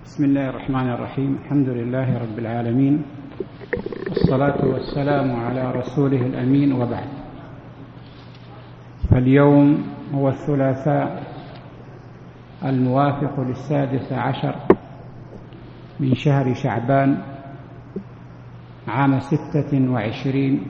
بسم الله الرحمن الرحيم. الحمد لله رب العالمين، والصلاة والسلام على رسوله الأمين، وبعد. فاليوم هو الثلاثاء الموافق ل16 من شهر شعبان عام 26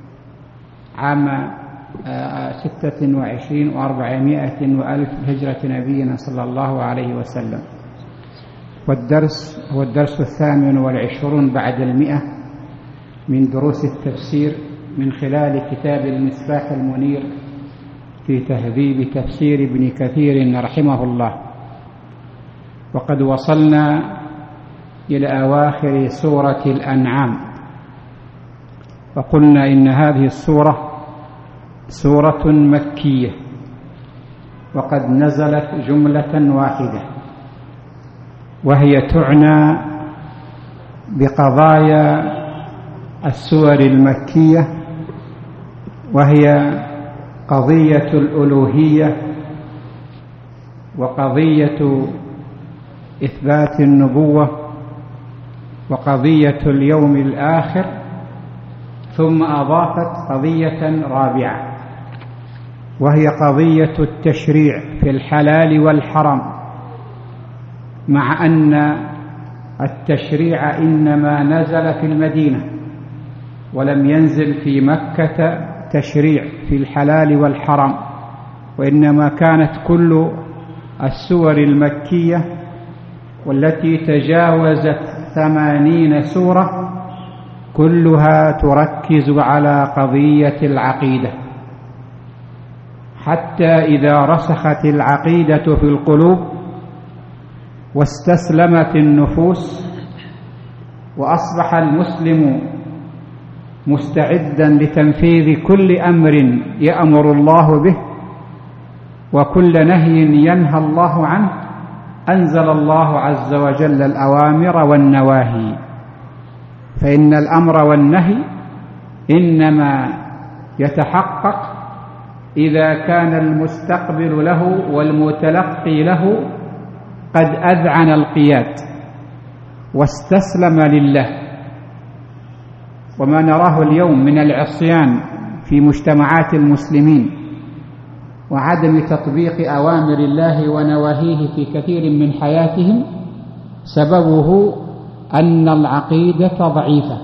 و400 وألف هجرة نبينا صلى الله عليه وسلم. والدرس هو الدرس 28 بعد 100 من دروس التفسير من خلال كتاب المصباح المنير في تهذيب تفسير ابن كثير رحمه الله. وقد وصلنا إلى أواخر سورة الأنعام، وقلنا إن هذه السورة سورة مكية، وقد نزلت جملة واحدة، وهي تعنى بقضايا السور المكية، وهي قضية الألوهية، وقضية إثبات النبوة، وقضية اليوم الآخر، ثم أضافت قضية رابعة، وهي قضية التشريع في الحلال والحرام، مع أن التشريع إنما نزل في المدينة ولم ينزل في مكة تشريع في الحلال والحرام، وإنما كانت كل السور المكية والتي تجاوزت 80 سورة كلها تركز على قضية العقيدة، حتى إذا رسخت العقيدة في القلوب واستسلمت النفوس وأصبح المسلم مستعدا لتنفيذ كل أمر يأمر الله به وكل نهي ينهى الله عنه، أنزل الله عز وجل الأوامر والنواهي. فإن الأمر والنهي إنما يتحقق إذا كان المستقبل له والمتلقي له قد أذعن القياد واستسلم لله. وما نراه اليوم من العصيان في مجتمعات المسلمين وعدم تطبيق أوامر الله ونواهيه في كثير من حياتهم سببه أن العقيدة ضعيفة،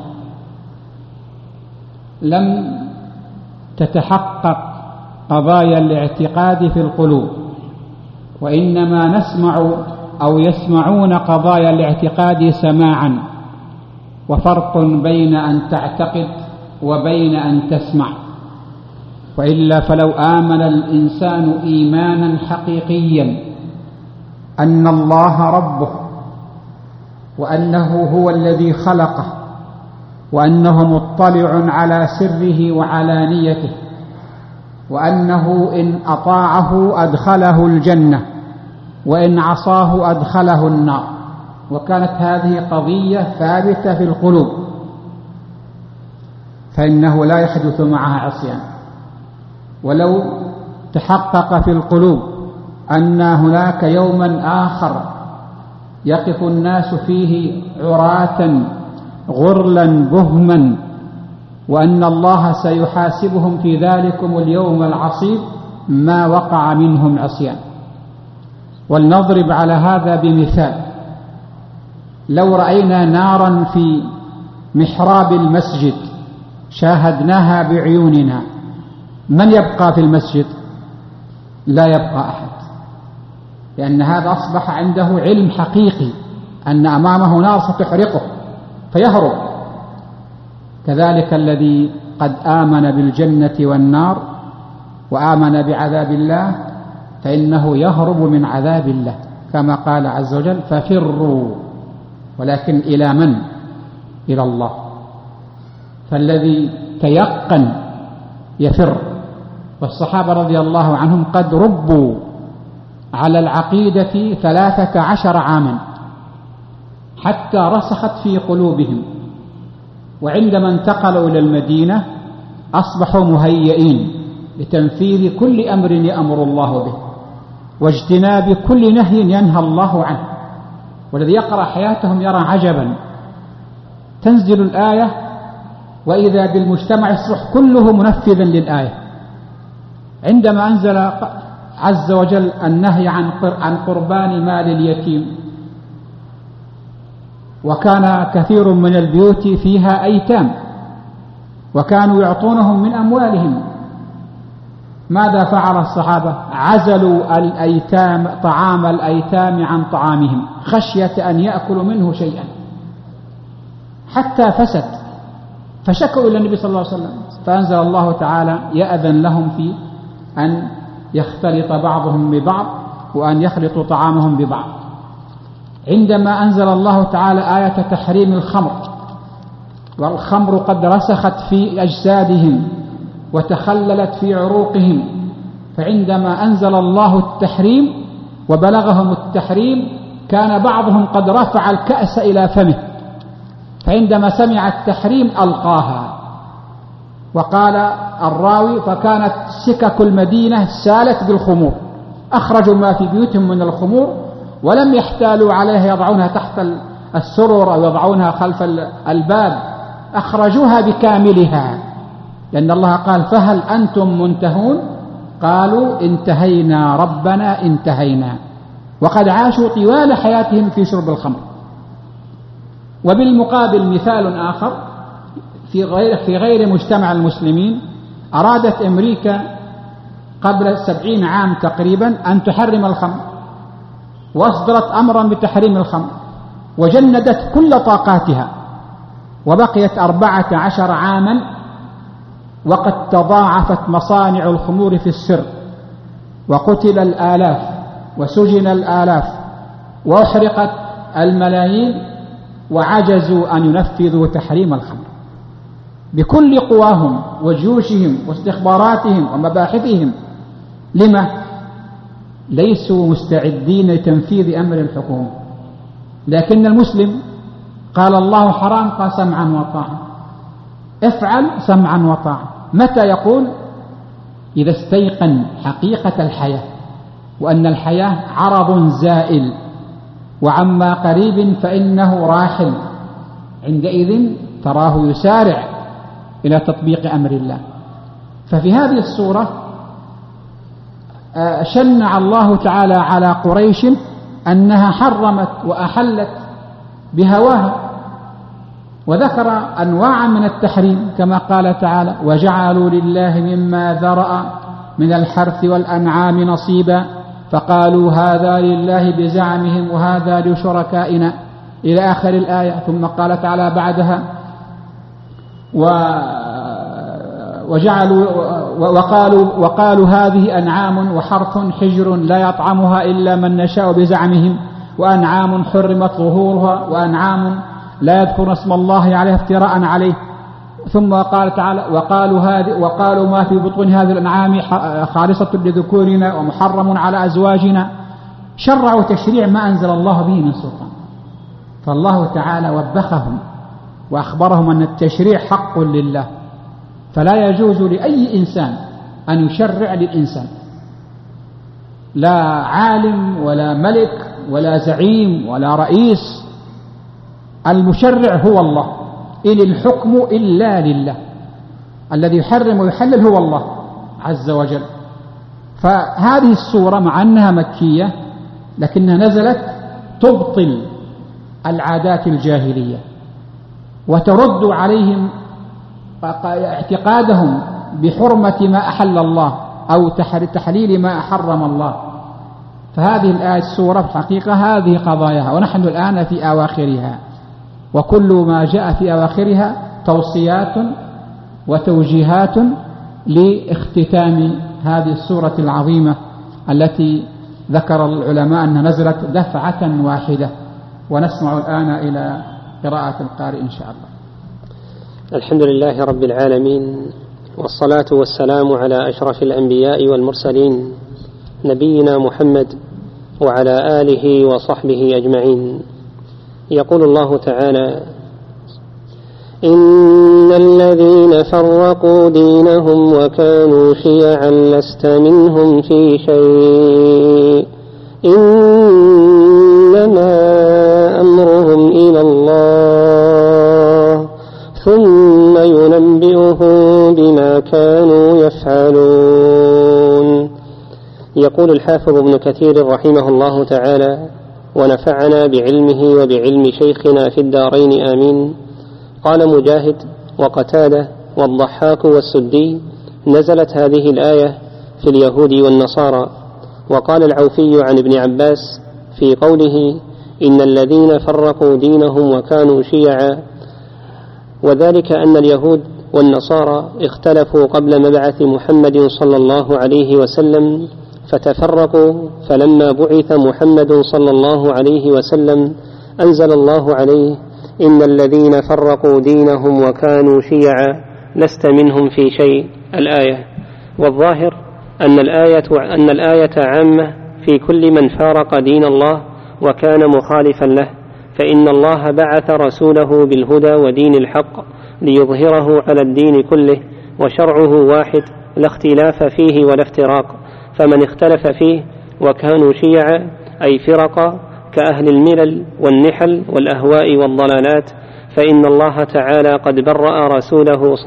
لم تتحقق قضايا الاعتقاد في القلوب، وإنما نسمع أو يسمعون قضايا الاعتقاد سماعا، وفرق بين أن تعتقد وبين أن تسمع. وإلا فلو آمن الإنسان إيمانا حقيقيا أن الله ربه، وأنه هو الذي خلقه، وأنه مطلع على سره وعلانيته، وأنه إن أطاعه أدخله الجنة وإن عصاه أدخله النار، وكانت هذه قضية ثابتة في القلوب، فإنه لا يحدث معها عصيان. ولو تحقق في القلوب أن هناك يوما آخر يقف الناس فيه عراة غرلا بهما، وأن الله سيحاسبهم في ذلكم اليوم العصيب، ما وقع منهم عصيان. ولنضرب على هذا بمثال: لو رأينا نارا في محراب المسجد شاهدناها بعيوننا، من يبقى في المسجد؟ لا يبقى أحد، لأن هذا أصبح عنده علم حقيقي أن أمامه نار ستحرقه فيهرب. كذلك الذي قد آمن بالجنة والنار وآمن بعذاب الله فإنه يهرب من عذاب الله، كما قال عز وجل: ففروا. ولكن إلى من؟ إلى الله. فالذي تيقن يفر. والصحابة رضي الله عنهم قد ربوا على العقيدة 13 عاما حتى رسخت في قلوبهم، وعندما انتقلوا إلى المدينة أصبحوا مهيئين لتنفيذ كل أمر يأمر الله به واجتناب كل نهي ينهى الله عنه، والذي يقرأ حياتهم يرى عجبا، تنزل الآية وإذا بالمجتمع يصبح كله منفذا للآية. عندما أنزل عز وجل النهي عن قربان مال اليتيم، وكان كثير من البيوت فيها أيتام وكانوا يعطونهم من أموالهم، ماذا فعل الصحابة؟ عزلوا الأيتام طعام الأيتام عن طعامهم خشية أن يأكلوا منه شيئا حتى فسد، فشكوا إلى النبي صلى الله عليه وسلم، فأنزل الله تعالى يأذن لهم في أن يختلط بعضهم ببعض وأن يخلطوا طعامهم ببعض. عندما أنزل الله تعالى آية تحريم الخمر، والخمر قد رسخت في أجسادهم وتخللت في عروقهم، فعندما أنزل الله التحريم وبلغهم التحريم كان بعضهم قد رفع الكأس إلى فمه، فعندما سمع التحريم ألقاها. وقال الراوي فكانت سكك المدينة سالت بالخمور، أخرجوا ما في بيوتهم من الخمور ولم يحتالوا عليها يضعونها تحت السرر أو يضعونها خلف الباب، أخرجوها بكاملها، لأن الله قال فهل أنتم منتهون؟ قالوا انتهينا ربنا انتهينا، وقد عاشوا طوال حياتهم في شرب الخمر. وبالمقابل مثال آخر في غير مجتمع المسلمين، أرادت أمريكا قبل 70 عام تقريبا أن تحرم الخمر، وأصدرت أمرا بتحريم الخمر وجندت كل طاقاتها، وبقيت 14 عاما وقد تضاعفت مصانع الخمور في السر، وقتل الآلاف وسجن الآلاف وأحرقت الملايين، وعجزوا أن ينفذوا تحريم الخمر بكل قواهم وجيوشهم واستخباراتهم ومباحثهم. لما؟ ليسوا مستعدين لتنفيذ أمر الحكومة. لكن المسلم قال الله حرام، قال سمعا وطاعا، افعل سمعا وطاعا. متى يقول؟ إذا استيقن حقيقة الحياة وأن الحياة عرض زائل وعما قريب فإنه راحل، عندئذ تراه يسارع إلى تطبيق أمر الله. ففي هذه الصورة شنع الله تعالى على قريش أنها حرمت وأحلت بهواها، وذكر أنواعا من التحريم كما قال تعالى وجعلوا لله مما ذرأ من الحرث والأنعام نصيبا فقالوا هذا لله بزعمهم وهذا لشركائنا إلى آخر الآية. ثم قال تعالى بعدها وقالوا هذه أنعام وحرث حجر لا يطعمها إلا من نشاء بزعمهم وأنعام حرمت ظهورها وأنعام لا يذكر اسم الله عليها افتراء عليه. ثم قال تعالى وقالوا ما في بطون هذه الأنعام خالصة لذكورنا ومحرم على أزواجنا. شرعوا تشريع ما أنزل الله به من سلطان، فالله تعالى وبخهم وأخبرهم أن التشريع حق لله، فلا يجوز لأي إنسان أن يشرع للإنسان، لا عالم ولا ملك ولا زعيم ولا رئيس. المشرع هو الله، إن الحكم إلا لله، الذي يحرم ويحلل هو الله عز وجل. فهذه السورة مع أنها مكية لكنها نزلت تبطل العادات الجاهلية وترد عليهم اعتقادهم بحرمة ما أحل الله أو تحليل ما حرم الله. فهذه الآية السورة في الحقيقة هذه قضاياها، ونحن الآن في أواخرها، وكل ما جاء في أواخرها توصيات وتوجيهات لاختتام هذه السورة العظيمة التي ذكر العلماء أنها نزلت دفعة واحدة. ونسمع الآن إلى قراءة القارئ إن شاء الله. الحمد لله رب العالمين، والصلاة والسلام على أشرف الأنبياء والمرسلين نبينا محمد وعلى آله وصحبه أجمعين. يقول الله تعالى إن الذين فرقوا دينهم وكانوا شيعا لست منهم في شيء إنما كانوا يفعلون. يقول الحافظ ابن كثير رحمه الله تعالى: ونفعنا بعلمه وبعلم شيخنا في الدارين آمين. قال مجاهد وقتادة والضحاك والسدي: نزلت هذه الآية في اليهود والنصارى. وقال العوفي عن ابن عباس في قوله: إن الذين فرقوا دينهم وكانوا شيعا، وذلك أن اليهود والنصارى اختلفوا قبل مبعث محمد صلى الله عليه وسلم فتفرقوا، فلما بعث محمد صلى الله عليه وسلم أنزل الله عليه: إن الذين فرقوا دينهم وكانوا شيعا لست منهم في شيء، الآية. والظاهر أن الآية عامة في كل من فارق دين الله وكان مخالفا له، فإن الله بعث رسوله بالهدى ودين الحق ليظهره على الدين كله، وشرعه واحد لا اختلاف فيه ولا افتراق. فمن اختلف فيه وكانوا شيعا أي فرقا كأهل الملل والنحل والأهواء والضلالات، فإن الله تعالى قد برأ رسول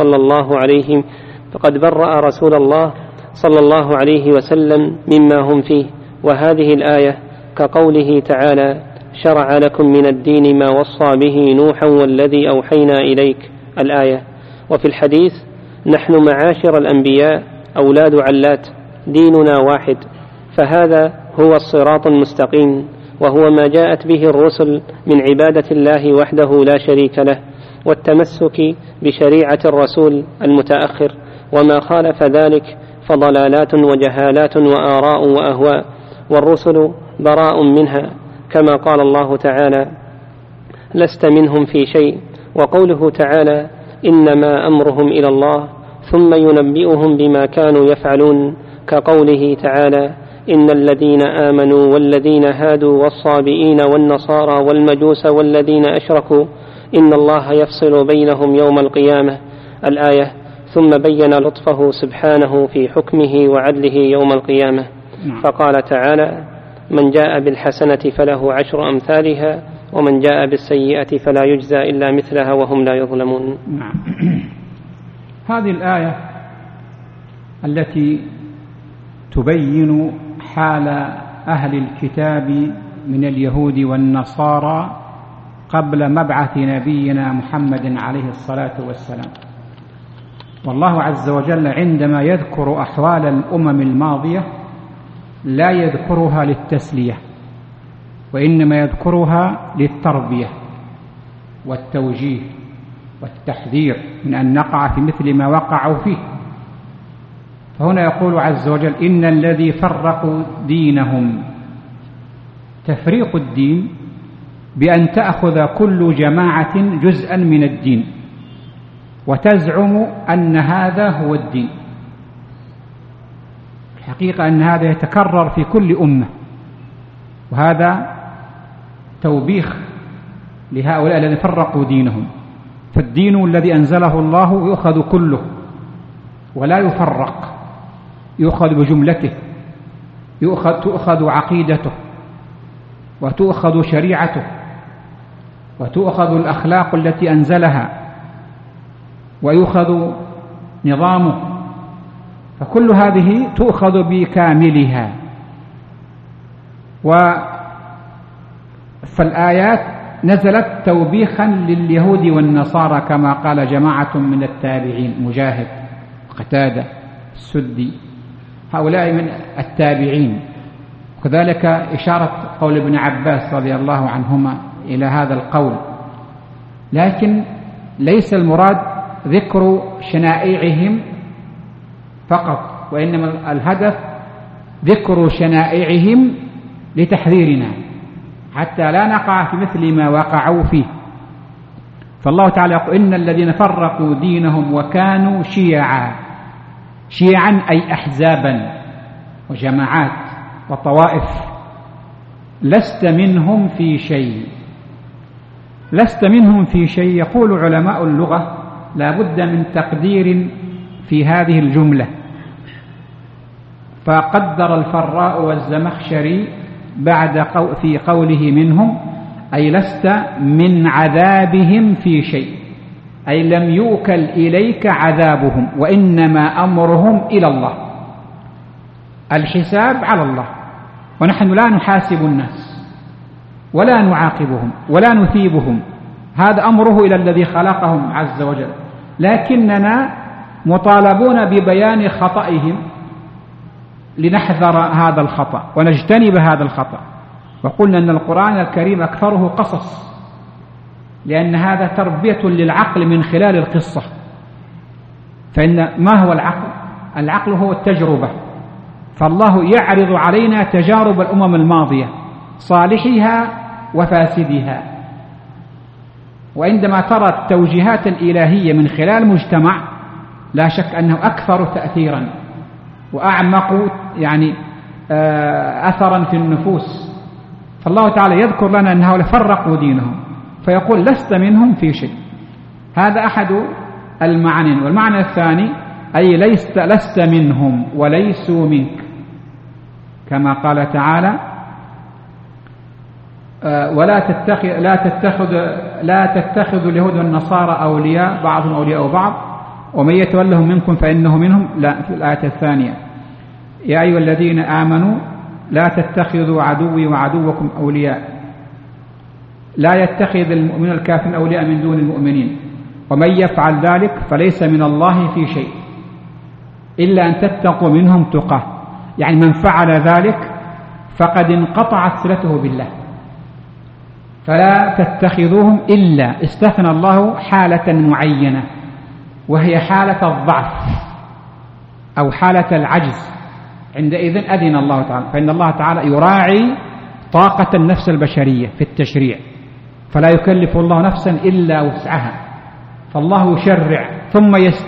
الله صلى الله عليه وسلم مما هم فيه. وهذه الآية كقوله تعالى: شرع لكم من الدين ما وصى به نوحا والذي أوحينا إليك، الآية. وفي الحديث: نحن معاشر الأنبياء أولاد علات، ديننا واحد. فهذا هو الصراط المستقيم، وهو ما جاءت به الرسل من عبادة الله وحده لا شريك له، والتمسك بشريعة الرسول المتأخر، وما خالف ذلك فضلالات وجهالات وآراء وأهواء، والرسل براء منها، كما قال الله تعالى: لست منهم في شيء. وقوله تعالى: إنما أمرهم إلى الله ثم ينبئهم بما كانوا يفعلون، كقوله تعالى: إن الذين آمنوا والذين هادوا والصابئين والنصارى والمجوس والذين أشركوا إن الله يفصل بينهم يوم القيامة، الآية. ثم بين لطفه سبحانه في حكمه وعدله يوم القيامة، فقال تعالى: من جاء بالحسنة فله 10 أمثالها ومن جاء بالسيئة فلا يجزى إلا مثلها وهم لا يظلمون. هذه الآية التي تبين حال أهل الكتاب من اليهود والنصارى قبل مبعث نبينا محمد عليه الصلاة والسلام. والله عز وجل عندما يذكر أحوال الأمم الماضية لا يذكرها للتسلية، وإنما يذكرها للتربية والتوجيه والتحذير من أن نقع في مثل ما وقعوا فيه. فهنا يقول عز وجل: إن الذي فرقوا دينهم. تفريق الدين بأن تأخذ كل جماعة جزءا من الدين وتزعم أن هذا هو الدين. الحقيقة أن هذا يتكرر في كل أمة، وهذا توبيخ لهؤلاء الذين فرقوا دينهم. فالدين الذي أنزله الله يؤخذ كله ولا يفرق، يؤخذ بجملته، تؤخذ عقيدته وتؤخذ شريعته وتؤخذ الأخلاق التي أنزلها ويؤخذ نظامه، فكل هذه تؤخذ بكاملها. فالآيات نزلت توبيخا لليهود والنصارى كما قال جماعة من التابعين، مجاهد، قتادة، السدي، هؤلاء من التابعين. وكذلك إشارة قول ابن عباس رضي الله عنهما إلى هذا القول. لكن ليس المراد ذكر شنائعهم فقط، وإنما الهدف ذكر شنائعهم لتحذيرنا حتى لا نقع في مثل ما وقعوا فيه. فالله تعالى يقول: إن الذين فرقوا دينهم وكانوا شيعا. شيعا أي أحزابا وجماعات وطوائف. لست منهم في شيء. لست منهم في شيء. يقول علماء اللغة: لا بد من تقدير في هذه الجملة، فقدر الفراء والزمخشري في قوله منهم، أي لست من عذابهم في شيء. أي لم يوكل إليك عذابهم، وإنما أمرهم إلى الله، الحساب على الله، ونحن لا نحاسب الناس ولا نعاقبهم ولا نثيبهم، هذا أمره إلى الذي خلقهم عز وجل، لكننا مطالبون ببيان خطئهم لنحذر هذا الخطأ ونجتنب هذا الخطأ. وقلنا أن القرآن الكريم أكثره قصص، لأن هذا تربية للعقل من خلال القصة. فإن ما هو العقل؟ العقل هو التجربة، فالله يعرض علينا تجارب الأمم الماضية صالحها وفاسدها، وعندما ترى التوجيهات الإلهية من خلال مجتمع لا شك أنه أكثر تأثيرا وأعمق يعني أثرا في النفوس. فالله تعالى يذكر لنا أن هؤلاء فرقوا دينهم فيقول لست منهم في شيء، هذا أحد المعاني. والمعنى الثاني أي لست منهم وليسوا منك، كما قال تعالى لا تتخذوا اليهود والنصارى أولياء بعضهم أولياء بعض ومن يتولهم منكم فإنه منهم، لا في الآية الثانية يا أيها الذين آمنوا لا تتخذوا عدوي وعدوكم أولياء، لا يتخذ المؤمن الكافر أولياء من دون المؤمنين ومن يفعل ذلك فليس من الله في شيء إلا أن تتقوا منهم تقاه، يعني من فعل ذلك فقد انقطعت صلته بالله، فلا تتخذوهم إلا استثنى الله حالة معينة وهي حالة الضعف أو حالة العجز، عندئذ أذن الله تعالى، فإن الله تعالى يراعي طاقة النفس البشرية في التشريع، فلا يكلف الله نفسا إلا وسعها، فالله يشرع ثم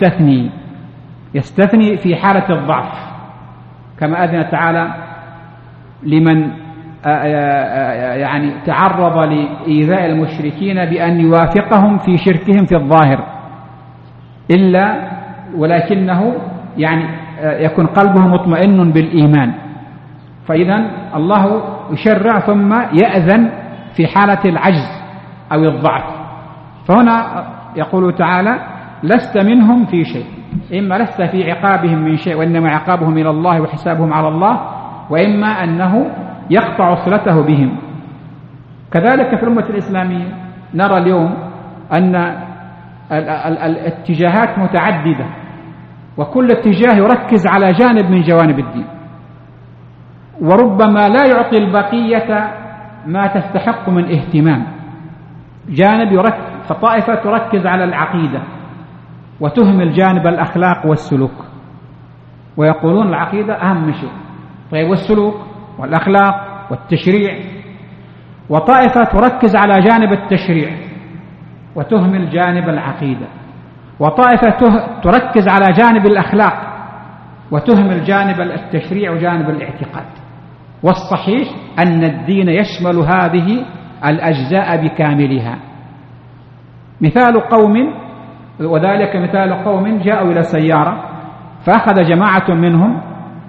يستثني في حالة الضعف، كما أذن تعالى لمن يعني تعرض لإيذاء المشركين بأن يوافقهم في شركهم في الظاهر إلا ولكنه يعني يكون قلبه مطمئن بالإيمان، فإذا الله يشرع ثم يأذن في حالة العجز أو الضعف. فهنا يقول تعالى لست منهم في شيء، إما لست في عقابهم من شيء وإنما عقابهم إلى الله وحسابهم على الله، وإما أنه يقطع صلته بهم. كذلك في الأمة الإسلامية نرى اليوم أن الاتجاهات متعددة، وكل اتجاه يركز على جانب من جوانب الدين، وربما لا يعطي البقية ما تستحق من اهتمام. جانب فطائفة تركز على العقيدة وتهمل جانب الأخلاق والسلوك، ويقولون العقيدة أهم شيء، طيب والسلوك والأخلاق والتشريع. وطائفة تركز على جانب التشريع وتهمل جانب العقيدة، وطائفة تركز على جانب الأخلاق وتهمل جانب التشريع وجانب الاعتقاد. والصحيح أن الدين يشمل هذه الأجزاء بكاملها. مثال قوم، وذلك مثال قوم جاءوا إلى سيارة فأخذ جماعة منهم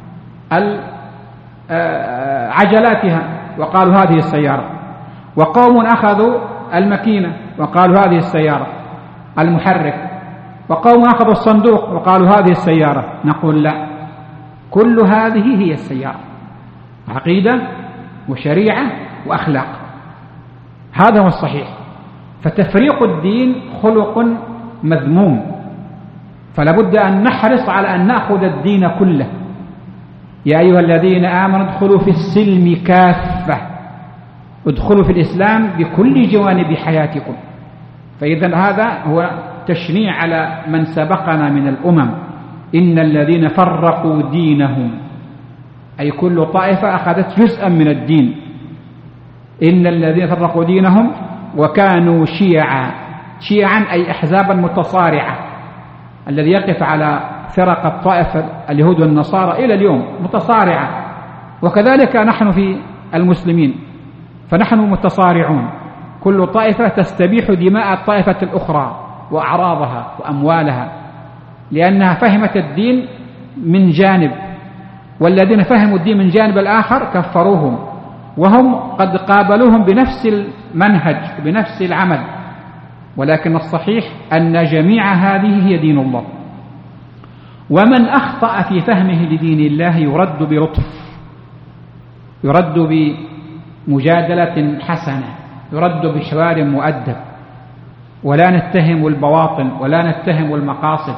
عجلاتها وقالوا هذه السيارة، وقوم أخذوا الماكينة وقالوا هذه السيارة المحرك، وقوم أخذوا الصندوق وقالوا هذه السيارة. نقول لا، كل هذه هي السيارة، عقيدة وشريعة وأخلاق، هذا هو الصحيح. فتفريق الدين خلق مذموم، فلا بد أن نحرص على أن نأخذ الدين كله. يا أيها الذين آمنوا ادخلوا في السلم كافة، ادخلوا في الإسلام بكل جوانب حياتكم. فإذا هذا هو تشنيع على من سبقنا من الأمم، إن الذين فرقوا دينهم، أي كل طائفة أخذت جزءا من الدين. إن الذين فرقوا دينهم وكانوا شيعا أي أحزابا متصارعة، الذي يقف على فرق الطائفة اليهود والنصارى إلى اليوم متصارعة، وكذلك نحن في المسلمين فنحن متصارعون، كل طائفة تستبيح دماء الطائفة الأخرى وأعراضها وأموالها، لأنها فهمت الدين من جانب، والذين فهموا الدين من جانب الآخر كفروهم، وهم قد قابلوهم بنفس المنهج بنفس العمل، ولكن الصحيح أن جميع هذه هي دين الله، ومن أخطأ في فهمه لدين الله يرد بلطف، يرد بمجادلة حسنة، يرد بحوار مؤدب، ولا نتهم البواطن ولا نتهم المقاصد،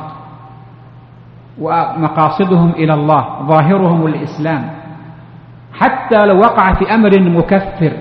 ومقاصدهم إلى الله، ظاهرهم الإسلام. حتى لو وقع في أمر مكفر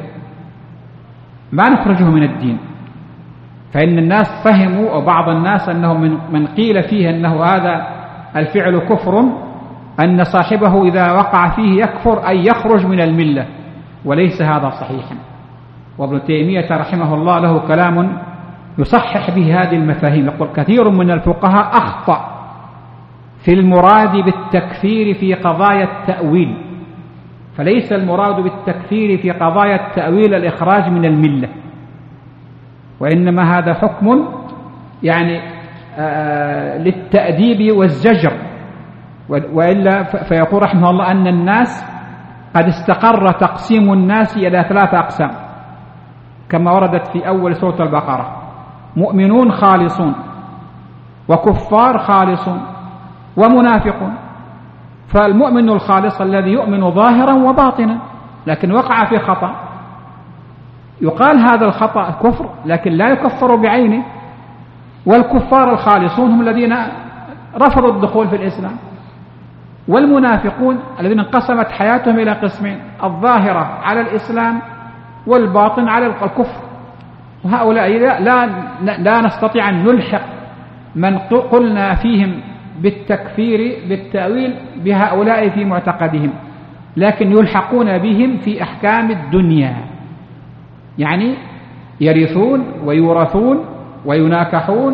ما نخرجه من الدين، فإن الناس فهموا، أو بعض الناس، أنه من قيل فيه أنه هذا الفعل كفر أن صاحبه إذا وقع فيه يكفر أي يخرج من الملة، وليس هذا صحيحا. وابن تيمية رحمه الله له كلام يصحح به هذه المفاهيم، يقول كثير من الفقهاء أخطأ في المراد بالتكفير في قضايا التأويل، فليس المراد بالتكفير في قضايا التأويل الإخراج من الملة، وإنما هذا حكم يعني للتأديب والزجر. وإلا فيقول رحمه الله أن الناس قد استقر تقسيم الناس إلى 3 أقسام كما وردت في أول سورة البقرة: مؤمنون خالصون، وكفار خالصون، ومنافقون. فالمؤمن الخالص الذي يؤمن ظاهرا وباطنا لكن وقع في خطأ، يقال هذا الخطأ كفر لكن لا يكفر بعينه. والكفار الخالصون هم الذين رفضوا الدخول في الإسلام، والمنافقون الذين انقسمت حياتهم إلى قسمين: الظاهرة على الإسلام والباطن على الكفر. وهؤلاء لا نستطيع أن نلحق من قلنا فيهم بالتكفير بالتأويل بهؤلاء في معتقدهم، لكن يلحقون بهم في أحكام الدنيا، يعني يرثون ويورثون ويناكحون،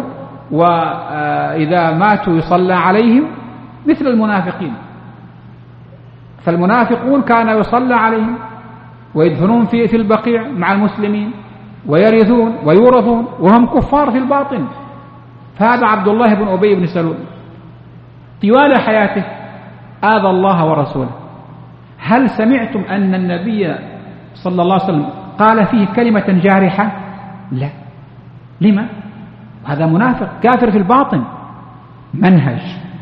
وإذا ماتوا يصلى عليهم مثل المنافقين. فالمنافقون كان يصلى عليهم ويدفنون في البقيع مع المسلمين، ويرثون ويورثون وهم كفار في الباطن. فهذا عبد الله بن أبي بن سلول طوال حياته آذى الله ورسوله. هل سمعتم أن النبي صلى الله عليه وسلم قال فيه كلمة جارحة؟ لا. لما؟ هذا منافق كافر في الباطن. منهج.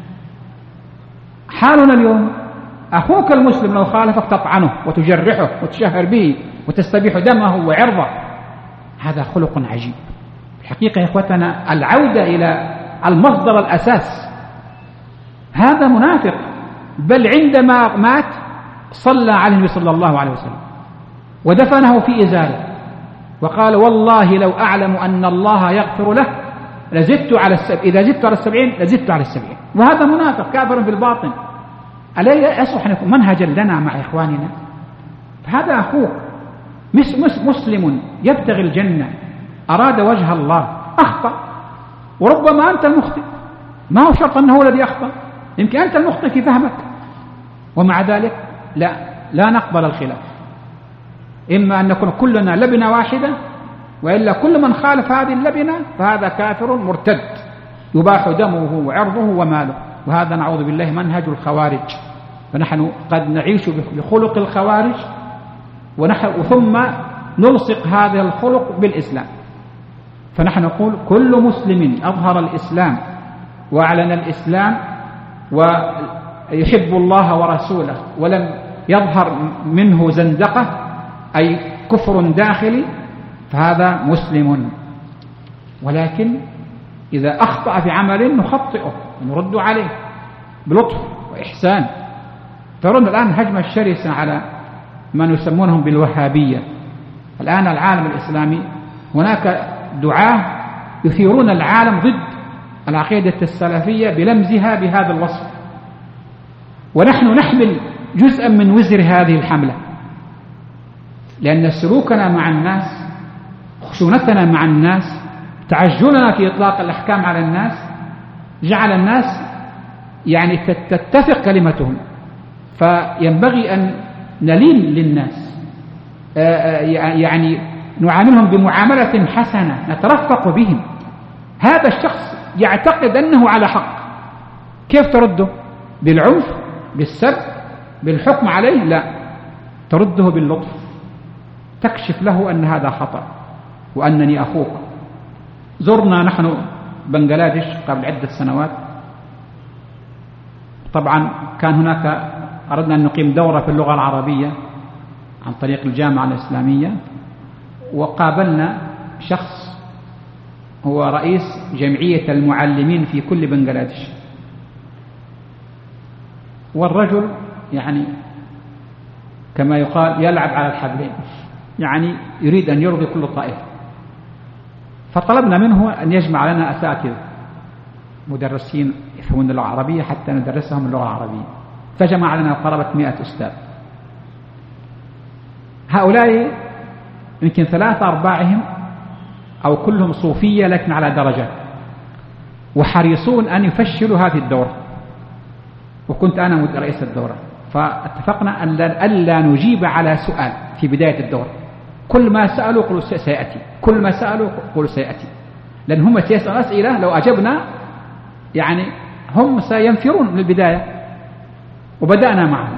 حالنا اليوم أخوك المسلم لو خالفك تطعنه وتجرحه وتشهر به وتستبيح دمه وعرضه، هذا خلق عجيب. الحقيقة يا إخوتنا العودة إلى المصدر الأساس، هذا منافق. بل عندما مات صلى عليه النبي صلى الله عليه وسلم ودفنه في إزاله وقال: والله لو أعلم أن الله يغفر له لزدت على إذا زدت على 70 لزدت على 70. وهذا منافق كافر في الباطن. ألا يصلح أن يكون منهجا لنا مع إخواننا؟ فهذا أخوك مسلم يبتغي الجنة، أراد وجه الله، أخطأ، وربما أنت المخطئ، ما هو شرط أنه هو الذي أخطأ، يمكن أنت المخطئ في فهمك، ومع ذلك لا نقبل الخلاف. إما أن نكون كلنا لبنة واحدة، وإلا كل من خالف هذه اللبنة فهذا كافر مرتد يباح دمه وعرضه وماله. وهذا نعوذ بالله منهج الخوارج، فنحن قد نعيش بخلق الخوارج ثم نلصق هذا الخلق بالإسلام. فنحن نقول كل مسلم أظهر الإسلام وأعلن الإسلام ويحب الله ورسوله ولم يظهر منه زندقة أي كفر داخلي فهذا مسلم. ولكن إذا أخطأ في عمل نخطئه ونرد عليه بلطف وإحسان. ترون الآن الهجمة الشرسة على من يسمونهم بالوهابية. الآن العالم الإسلامي هناك دعاة يثيرون العالم ضد العقيدة السلفية بلمزها بهذا الوصف، ونحن نحمل جزءا من وزر هذه الحملة، لأن سلوكنا مع الناس، خشونتنا مع الناس، تعجلنا في إطلاق الأحكام على الناس جعل الناس يعني تتفق كلمتهم. فينبغي أن نلين للناس، يعني نعاملهم بمعاملة حسنة، نترفق بهم. هذا الشخص يعتقد أنه على حق، كيف ترده؟ بالعنف؟ بالسب؟ بالحكم عليه؟ لا، ترده باللطف، تكشف له أن هذا خطأ وأنني أخوك. زرنا نحن بنغلاديش قبل عدة سنوات. طبعا كان هناك أردنا أن نقيم دورة في اللغة العربية عن طريق الجامعة الإسلامية، وقابلنا شخص هو رئيس جمعية المعلمين في كل بنغلاديش، والرجل يعني كما يقال يلعب على الحبلين، يعني يريد أن يرضي كل طائفة. فطلبنا منه أن يجمع لنا أساتذة مدرسين يفهمون اللغة العربية حتى ندرسهم اللغة العربية، فجمع لنا قرابة 100 أستاذ. هؤلاء يمكن 3/4 أو كلهم صوفية لكن على درجات، وحريصون أن يفشلوا هذه الدورة، وكنت أنا رئيس الدورة. فاتفقنا أن لا نجيب على سؤال في بداية الدورة، كل ما سألوا قلوا سيأتي، كل ما سألوا قلوا سيأتي، لأن هم سيسألوا أسئلة لو أجبنا يعني هم سينفرون من البداية. وبدأنا معهم.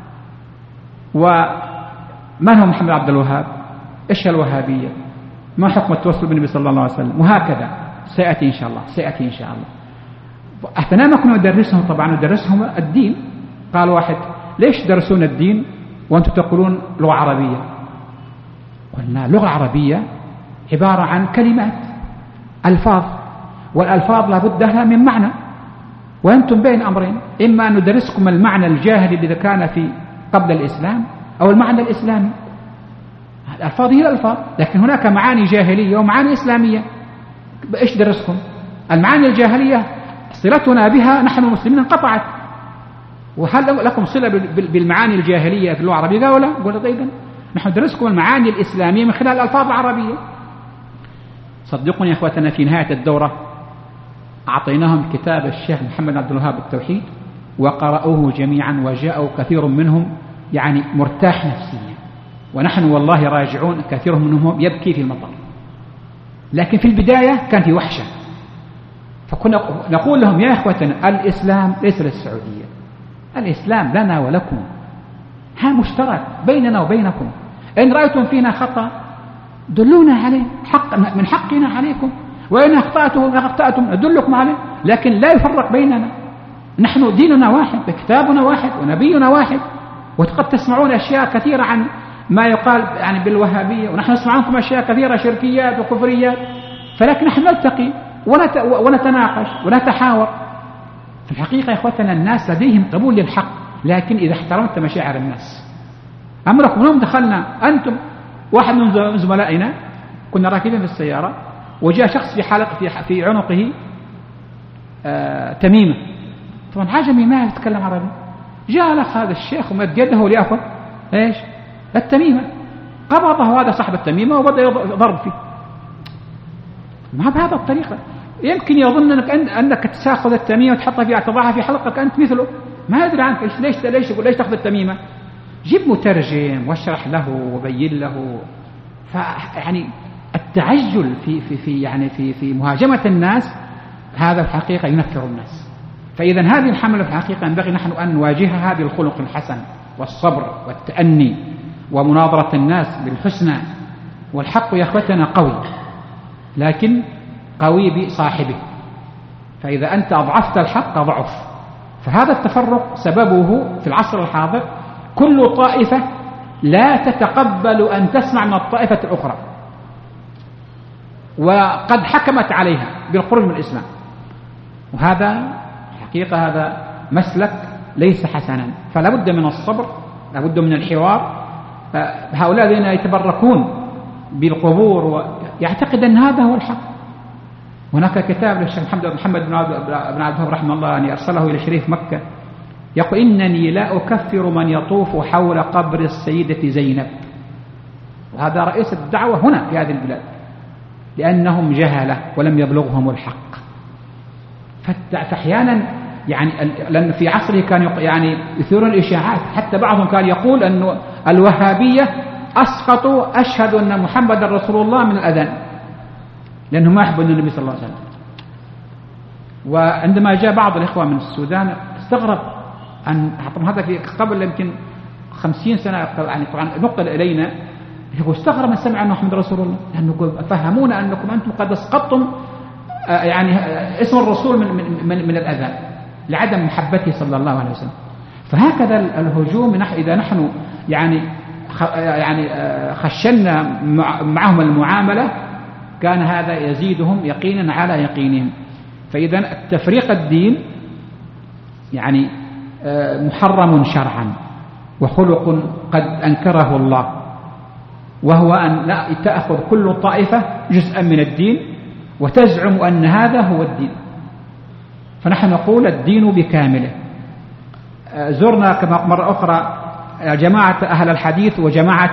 ومن هو محمد عبد الوهاب؟ إيش الوهابية؟ ما حكم التوسل بالنبي صلى الله عليه وسلم؟ وهكذا سيأتي إن شاء الله، سيأتي إن شاء الله. أثناء ما كنا ندرسهم طبعا ندرسهم الدين. قال واحد: ليش تدرسون الدين وأنتم تقولون لغة عربية؟ قلنا: لغة عربية عبارة عن كلمات، ألفاظ، والألفاظ لابد لها من معنى، وأنتم بين أمرين: إما أن ندرسكم المعنى الجاهلي الذي كان في قبل الإسلام أو المعنى الإسلامي. الألفاظ هي الألفاظ، لكن هناك معاني جاهلية ومعاني إسلامية. إيش درسكم؟ المعاني الجاهلية صلتنا بها نحن المسلمين انقطعت، وهل لكم صلة بالمعاني الجاهلية في اللغة العربية؟ قالوا لا. قلت: أيضا نحن ندرسكم المعاني الإسلامية من خلال الألفاظ العربية. صدقوني يا أخواتنا، في نهاية الدورة أعطيناهم كتاب الشيخ محمد عبد الوهاب التوحيد، وقرأوه جميعا، وجاءوا كثير منهم يعني مرتاح نفسيا، ونحن والله راجعون كثير منهم يبكي في المطر. لكن في البداية كان في وحشة، فكنا نقول لهم: يا إخوتنا، الإسلام ليس للسعودية، الإسلام لنا ولكم، ها مشترك بيننا وبينكم. إن رأيتم فينا خطأ دلونا عليه، من حقنا عليكم، وإن أخطأتم أدلكم عليه، لكن لا يفرق بيننا. نحن ديننا واحد، كتابنا واحد، ونبينا واحد. وقد تسمعون أشياء كثيرة عن ما يقال يعني بالوهابية، ونحن نسمع عنكم أشياء كثيرة شركيات وكفريات، فلكن نحن نلتقي ونتناقش ونتحاور. في الحقيقة يا إخوتنا الناس لديهم قبول للحق، لكن إذا احترمت مشاعر الناس. أمركم يوم دخلنا أنتم، واحد من زملائنا كنا راكبين في السيارة، وجاء شخص في حلق في عنقه تميمة، طبعا عجمي ما يتكلم عربي. جاء الأخ هذا الشيخ ومد يده ليأخذ إيش؟ التميمة. قبضه هذا صاحب التميمة وبدأ يضرب فيه. ما بهذا الطريقة. يمكن يظن أنك تأخذ التميمة وتحطها تضعها في حلقك أنت مثله، ما يدري عنك. ليش تأخذ التميمة؟ جيب مترجم واشرح له وبين له. فيعني التعجل في مهاجمة الناس هذا الحقيقة ينفر الناس. فإذا هذه الحملة في الحقيقة ينبغي نحن أن نواجهها بالخلق الحسن والصبر والتأني ومناظرة الناس بالحسنى. والحق يا أخوتنا قوي، لكن قوي بصاحبه، فإذا أنت أضعفت الحق ضعف. فهذا التفرق سببه في العصر الحاضر كل طائفة لا تتقبل أن تسمع من الطائفة الأخرى، وقد حكمت عليها بالخروج من الإسلام. وهذا حقيقة هذا مسلك ليس حسنا، فلا بد من الصبر، لا بد من الحوار. هؤلاء الذين يتبركون بالقبور ويعتقد أن هذا هو الحق. هناك كتاب للشيخ محمد بن عبد الوهاب رحمه الله أن أرسله إلى شريف مكة، يقول: إنني لا أكفر من يطوف حول قبر السيدة زينب. وهذا رئيس الدعوة هنا في هذه البلاد، لأنهم جهلة ولم يبلغهم الحق. فأحيانا يعني لأن في عصره كانوا يعني يثيرون الإشاعات، حتى بعضهم كان يقول أن الوهابية أسقطوا أشهد أن محمد رسول الله من الأذان، لأنه ما يحبون النبي صلى الله عليه وسلم. وعندما جاء بعض الإخوة من السودان استغرب أن هذا في قبل يمكن 50 سنة يعني طبعا نقل إلينا، هو استغرب من سمع أن محمد رسول الله، لأنه فهمونا أنكم أنتم قد اسقطتم يعني اسم الرسول من الأذى لعدم محبته صلى الله عليه وسلم. فهكذا الهجوم إذا نحن يعني خشنا معهم المعاملة كان هذا يزيدهم يقينا على يقينهم. فإذا تفريق الدين يعني محرم شرعا وخلق قد أنكره الله، وهو أن لا تأخذ كل طائفة جزءا من الدين وتزعم أن هذا هو الدين. فنحن نقول الدين بكامله. زرنا كما مرة أخرى جماعة أهل الحديث وجماعة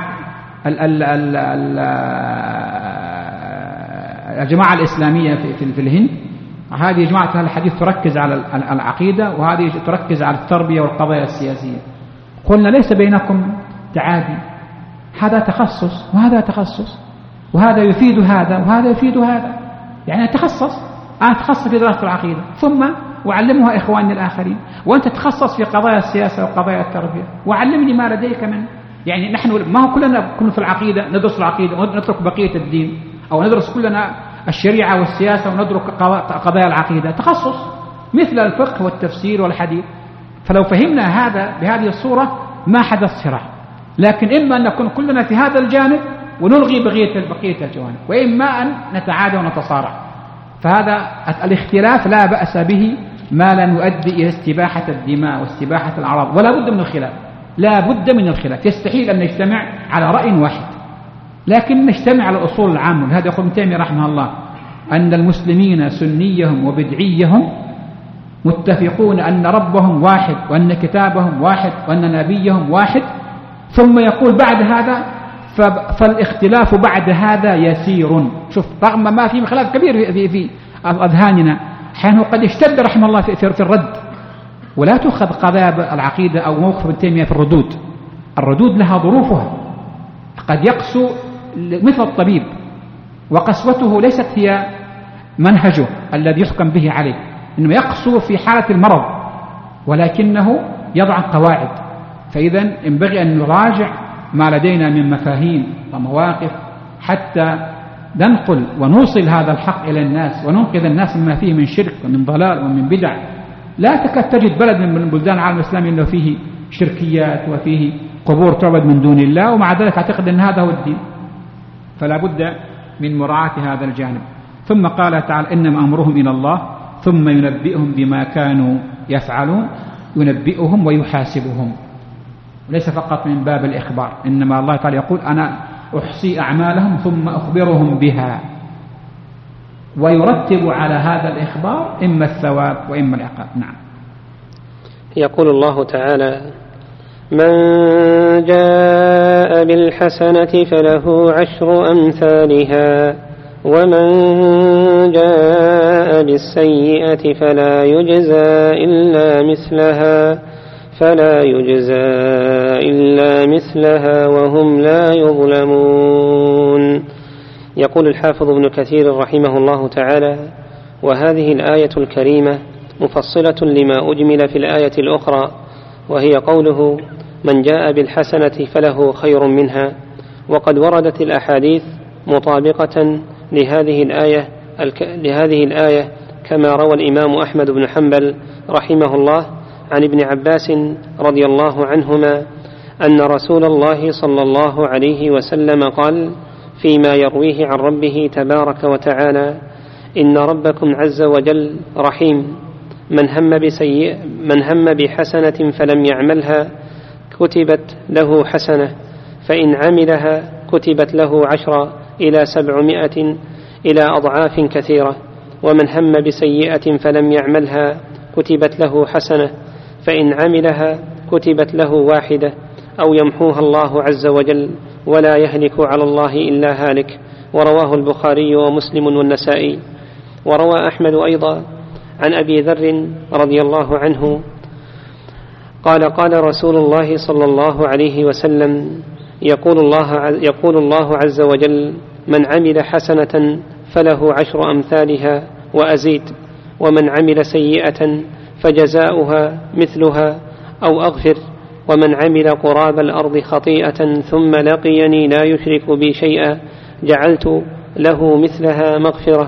الجماعة الإسلامية في الهند. هذه جماعة أهل الحديث تركز على العقيدة، وهذه تركز على التربية والقضايا السياسية. قلنا ليس بينكم تعادي، هذا تخصص وهذا تخصص، وهذا يفيد هذا وهذا يفيد هذا. يعني تخصص، أنا أتخصص في دراسة العقيدة ثم وعلمها إخواني الآخرين، وأنت تخصص في قضايا السياسة وقضايا التربية وعلمني ما لديك من. يعني نحن ما هو كلنا في العقيدة ندرس العقيدة ونترك بقية الدين، أو ندرس كلنا الشريعة والسياسة ونترك قضايا العقيدة. تخصص مثل الفقه والتفسير والحديث. فلو فهمنا هذا بهذه الصورة ما حدث صراع. لكن إما أن نكون كلنا في هذا الجانب ونلغي بقية الجوانب، وإما أن نتعادى ونتصارع. فهذا الاختلاف لا بأس به ما لن يؤدي إلى استباحة الدماء واستباحة الأعراض، ولا بد من الخلاف. لا بد من الخلاف. يستحيل أن نجتمع على رأي واحد، لكن نجتمع على الأصول العامة. هذا يقول ابن تيمية رحمه الله أن المسلمين سنيهم وبدعيهم متفقون أن ربهم واحد وأن كتابهم واحد وأن نبيهم واحد. ثم يقول بعد هذا فالاختلاف بعد هذا يسير. شوف، رغم ما في خلاف كبير في أذهاننا حينه قد اشتد رحمه الله في الرد، ولا تؤخذ قضايا العقيدة أو موقف ابن تيمية في الردود. الردود لها ظروفها، قد يقسو مثل الطبيب، وقسوته ليست هي منهجه الذي يحكم به عليه، إنما يقسو في حالة المرض، ولكنه يضع قواعد. فإذا ينبغي أن نراجع ما لدينا من مفاهيم ومواقف حتى ننقل ونوصل هذا الحق إلى الناس وننقذ الناس مما فيه من شرك ومن ضلال ومن بدع. لا تكاد تجد بلد من بلدان العالم الإسلامي إنه فيه شركيات وفيه قبور تعبد من دون الله، ومع ذلك أعتقد أن هذا هو الدين. فلا بد من مراعاة هذا الجانب. ثم قال تعالى إنما أمرهم إلى الله ثم ينبئهم بما كانوا يفعلون. ينبئهم ويحاسبهم، وليس فقط من باب الإخبار، إنما الله تعالى يقول أنا أحصي أعمالهم ثم أخبرهم بها، ويرتب على هذا الإخبار إما الثواب وإما العقاب. نعم. يقول الله تعالى من جاء بالحسنة فله 10 أمثالها ومن جاء بالسيئة فلا يجزى إلا مثلها وهم لا يظلمون. يقول الحافظ ابن كثير رحمه الله تعالى وهذه الآية الكريمة مفصلة لما أجمل في الآية الأخرى، وهي قوله من جاء بالحسنة فله خير منها. وقد وردت الأحاديث مطابقة لهذه الآية كما روى الإمام أحمد بن حنبل رحمه الله عن ابن عباس رضي الله عنهما أن رسول الله صلى الله عليه وسلم قال فيما يرويه عن ربه تبارك وتعالى إن ربكم عز وجل رحيم، من هم بحسنة فلم يعملها كتبت له حسنة، فإن عملها كتبت له 10 إلى 700 إلى أضعاف كثيرة، ومن هم بسيئة فلم يعملها كتبت له حسنة، فإن عملها كتبت له 1 أو يمحوها الله عز وجل ولا يهلك على الله إلا هالك. ورواه البخاري ومسلم والنسائي. وروى أحمد أيضا عن أبي ذر رضي الله عنه قال قال رسول الله صلى الله عليه وسلم يقول الله عز وجل من عمل حسنة فله 10 أمثالها وأزيد، ومن عمل سيئة فجزاؤها مثلها أو أغفر، ومن عمل قراب الأرض خطيئة ثم لقيني لا يشرك بي شيئا جعلت له مثلها مغفرة،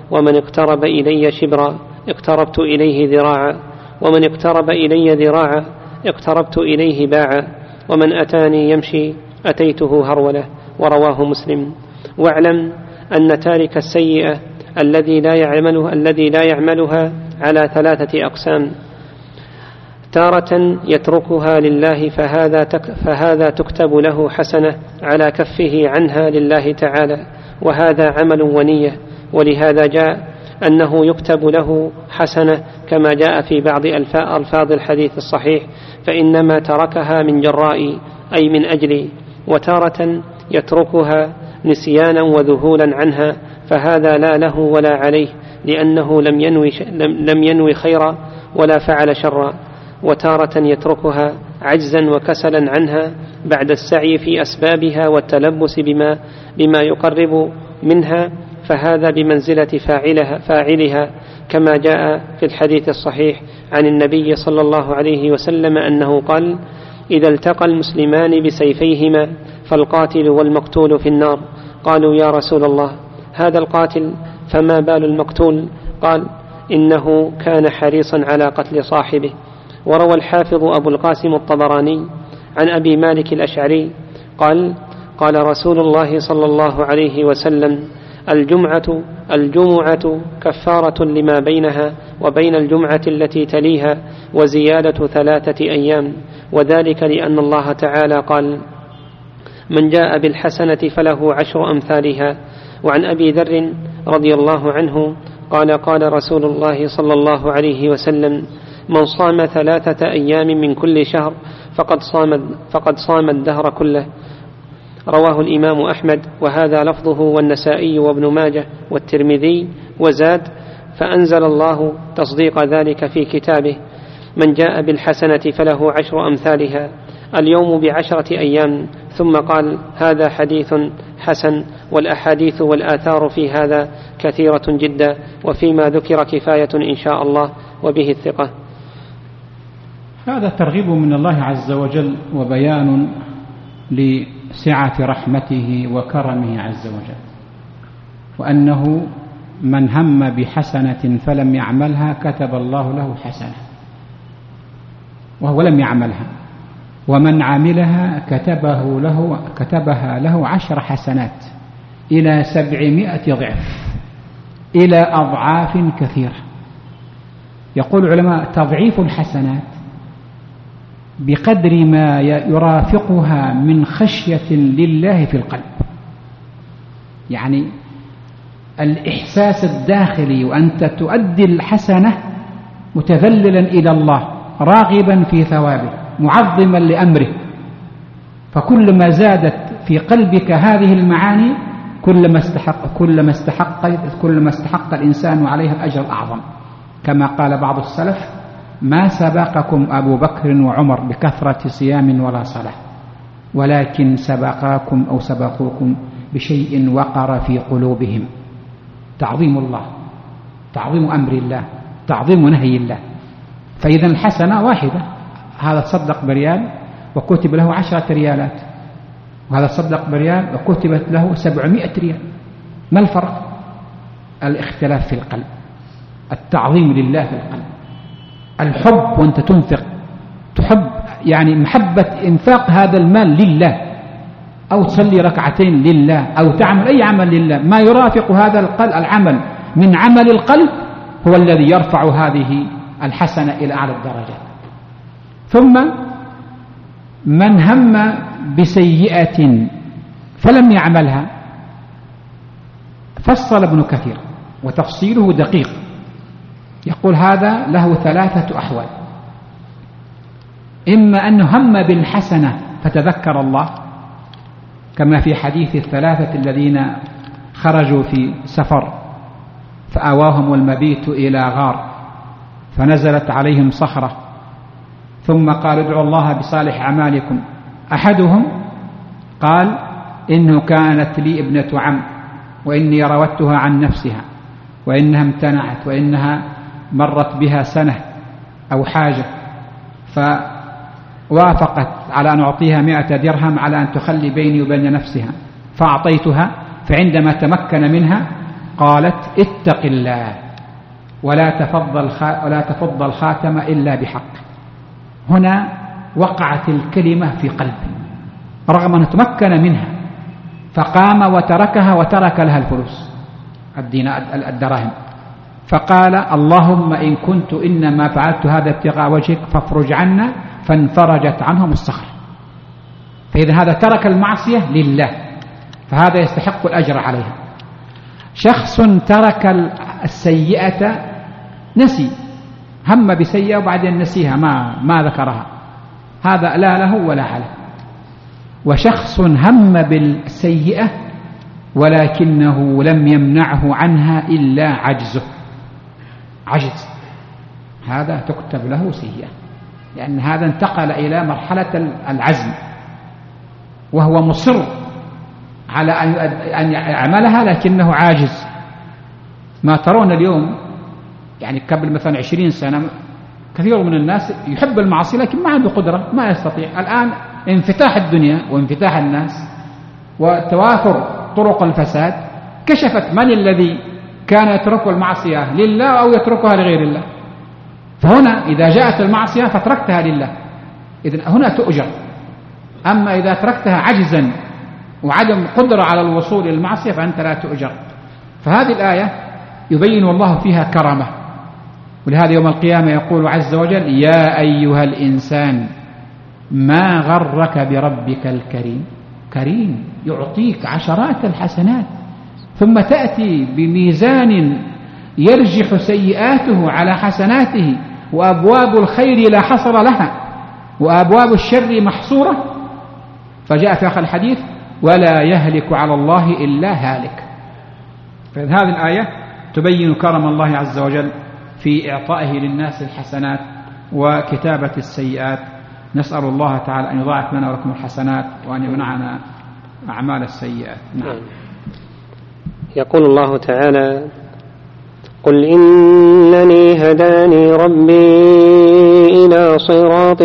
ومن اقترب إلي شبرا اقتربت إليه ذراعا، ومن اقترب إلي ذراعا اقتربت إليه باعا، ومن أتاني يمشي أتيته هرولة. ورواه مسلم. واعلم أن تارك السيئة الذي لا يعملها على 3 أقسام: تارة يتركها لله فهذا تكتب له حسنة على كفه عنها لله تعالى، وهذا عمل ونية، ولهذا جاء أنه يكتب له حسنة كما جاء في بعض ألفاظ الحديث الصحيح: فإنما تركها من جراء أي من أجلي. وتارة يتركها نسيانا وذهولا عنها، فهذا لا له ولا عليه، لأنه لم ينوي خيرا ولا فعل شرا. وتارة يتركها عجزا وكسلا عنها بعد السعي في أسبابها والتلبس بما يقرب منها، فهذا بمنزلة فاعلها، كما جاء في الحديث الصحيح عن النبي صلى الله عليه وسلم أنه قال: إذا التقى المسلمان بسيفيهما فالقاتل والمقتول في النار. قالوا: يا رسول الله، هذا القاتل، فما بال المقتول؟ قال: إنه كان حريصا على قتل صاحبه. وروى الحافظ أبو القاسم الطبراني عن أبي مالك الأشعري قال: قال رسول الله صلى الله عليه وسلم: الجمعة كفارة لما بينها وبين الجمعة التي تليها، وزيادة 3 أيام، وذلك لأن الله تعالى قال: من جاء بالحسنة فله 10 أمثالها. وعن أبي ذر رضي الله عنه قال: قال رسول الله صلى الله عليه وسلم: من صام 3 أيام من كل شهر فقد صام الدهر كله. رواه الإمام أحمد، وهذا لفظه، والنسائي وابن ماجه والترمذي. وزاد: فأنزل الله تصديق ذلك في كتابه: من جاء بالحسنة فله 10 أمثالها، اليوم ب10 أيام. ثم قال: هذا حديث حسن. والأحاديث والآثار في هذا كثيرة جدا، وفيما ذكر كفاية إن شاء الله، وبه الثقة. هذا ترغيب من الله عز وجل وبيان لسعة رحمته وكرمه عز وجل، وأنه من هم بحسنة فلم يعملها كتب الله له حسنة وهو لم يعملها، ومن عملها كتبها له 10 حسنات إلى 700 ضعف، إلى أضعاف كثيرة. يقول العلماء: تضعيف الحسنات بقدر ما يرافقها من خشية لله في القلب، يعني الإحساس الداخلي، وأنت تؤدي الحسنة متذللا إلى الله راغبا في ثوابه معظما لأمره، فكلما زادت في قلبك هذه المعاني كلما استحق الإنسان عليها الأجر الأعظم، كما قال بعض السلف: ما سبقكم أبو بكر وعمر بكثرة صيام ولا صلاة، ولكن سبقوكم بشيء وقر في قلوبهم: تعظيم الله، تعظيم أمر الله، تعظيم نهي الله. فإذا الحسنة واحدة، هذا تصدق بريال وكتب له 10 ريالات، وهذا تصدق بريال وكتبت له 700 ريال. ما الفرق؟ الاختلاف في القلب، التعظيم لله في القلب، الحب، وأنت تنفق تحب، يعني محبة إنفاق هذا المال لله، أو تصلي 2 ركعتين لله، أو تعمل أي عمل لله، ما يرافق هذا العمل من عمل القلب هو الذي يرفع هذه الحسنة إلى أعلى الدرجات. ثم من هم بسيئة فلم يعملها، فصل ابن كثير وتفصيله دقيق، يقول هذا له 3 أحوال: إما أنه هم بالحسنة فتذكر الله، كما في حديث 3 الذين خرجوا في سفر فآواهم المبيت إلى غار فنزلت عليهم صخرة، ثم قال: ادعوا الله بصالح أعمالكم. أحدهم قال: إنه كانت لي ابنة عم، وإني راودتها عن نفسها، وإنها امتنعت، وإنها مرت بها سنة أو حاجة، فوافقت على أن أعطيها 100 درهم على أن تخلي بيني وبين نفسها، فأعطيتها، فعندما تمكن منها قالت اتق الله ولا تفض الخاتم إلا بحق. هنا وقعت الكلمة في قلبه رغم أن تمكن منها، فقام وتركها وترك لها الفلوس الدراهم، فقال اللهم إن كنت إنما فعلت هذا ابتغاء وجهك فافرج عنا، فانفرجت عنهم الصخر. فإذا هذا ترك المعصية لله، فهذا يستحق الأجر عليها. شخص ترك السيئة نسي، هم بسيئة وبعدين نسيها ما ذكرها، هذا لا له ولا عليه. وشخص هم بالسيئة ولكنه لم يمنعه عنها إلا عجز، هذا تكتب له سيئة، لأن هذا انتقل إلى مرحلة العزم وهو مصر على أن يعملها لكنه عاجز. ما ترون اليوم يعني قبل مثلا 20 سنة كثير من الناس يحب المعصية لكن ما عنده قدرة، ما يستطيع. الآن انفتاح الدنيا وانفتاح الناس وتوافر طرق الفساد كشفت من الذي كان يترك المعصية لله أو يتركها لغير الله. فهنا إذا جاءت المعصية فتركتها لله إذن هنا تؤجر، أما إذا تركتها عجزا وعدم قدرة على الوصول إلى المعصية فأنت لا تؤجر. فهذه الآية يبين الله فيها كرمة، ولهذا يوم القيامة يقول عز وجل يا أيها الإنسان ما غرك بربك الكريم. كريم يعطيك عشرات الحسنات، ثم تأتي بميزان يرجح سيئاته على حسناته، وأبواب الخير لا حصر لها وأبواب الشر محصورة. فجاء في آخر الحديث ولا يهلك على الله إلا هالك. فهذه الآية تبين كرم الله عز وجل في إعطائه للناس الحسنات وكتابة السيئات. نسأل الله تعالى أن يضاعف لنا ولكم الحسنات وأن يمنعنا أعمال السيئات. نعم. يقول الله تعالى قل إنني هداني ربي إلى صراط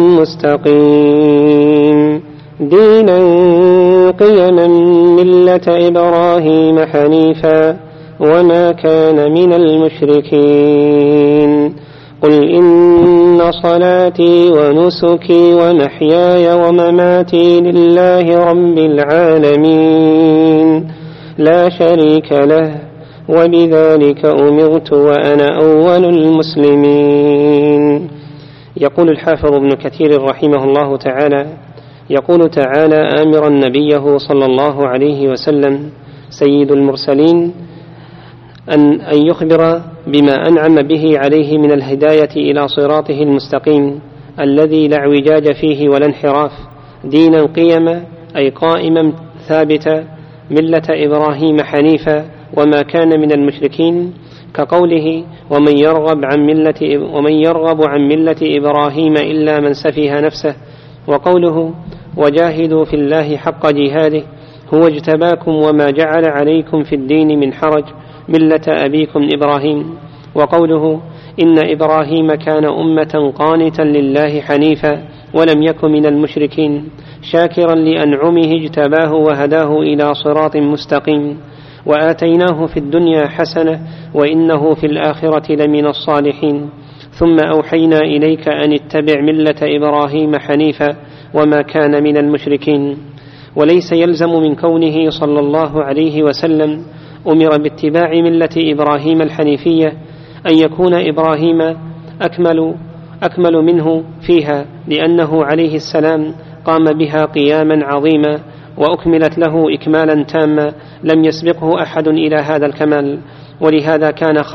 مستقيم دينا قيما ملة إبراهيم حنيفا وما كان من المشركين قل إن صلاتي ونسكي ومحياي ومماتي لله رب العالمين لا شريك له وبذلك أمرت وأنا أول المسلمين. يقول الحافظ ابن كثير رحمه الله تعالى يقول تعالى آمرا نبيه صلى الله عليه وسلم سيد المرسلين أن يخبر بما أنعم به عليه من الهداية إلى صراطه المستقيم الذي لا اعوجاج فيه ولا انحراف دينا قيما أي قائما ثابتا ملة إبراهيم حنيفا وما كان من المشركين كقوله ومن يرغب عن ملة إبراهيم إلا من سفه نفسه، وقوله وجاهدوا في الله حق جهاده هو اجتباكم وما جعل عليكم في الدين من حرج ملة أبيكم إبراهيم، وقوله إن إبراهيم كان أمة قانتا لله حنيفا ولم يكن من المشركين شاكرا لأنعمه اجتباه وهداه إلى صراط مستقيم وآتيناه في الدنيا حسنة وإنه في الآخرة لمن الصالحين ثم أوحينا إليك أن اتبع ملة إبراهيم حنيفا وما كان من المشركين. وليس يلزم من كونه صلى الله عليه وسلم أمر باتباع ملة إبراهيم الحنيفية أن يكون إبراهيم أكمل منه فيها، لأنه عليه السلام قام بها قياما عظيما وأكملت له إكمالا تاما لم يسبقه أحد إلى هذا الكمال، ولهذا كان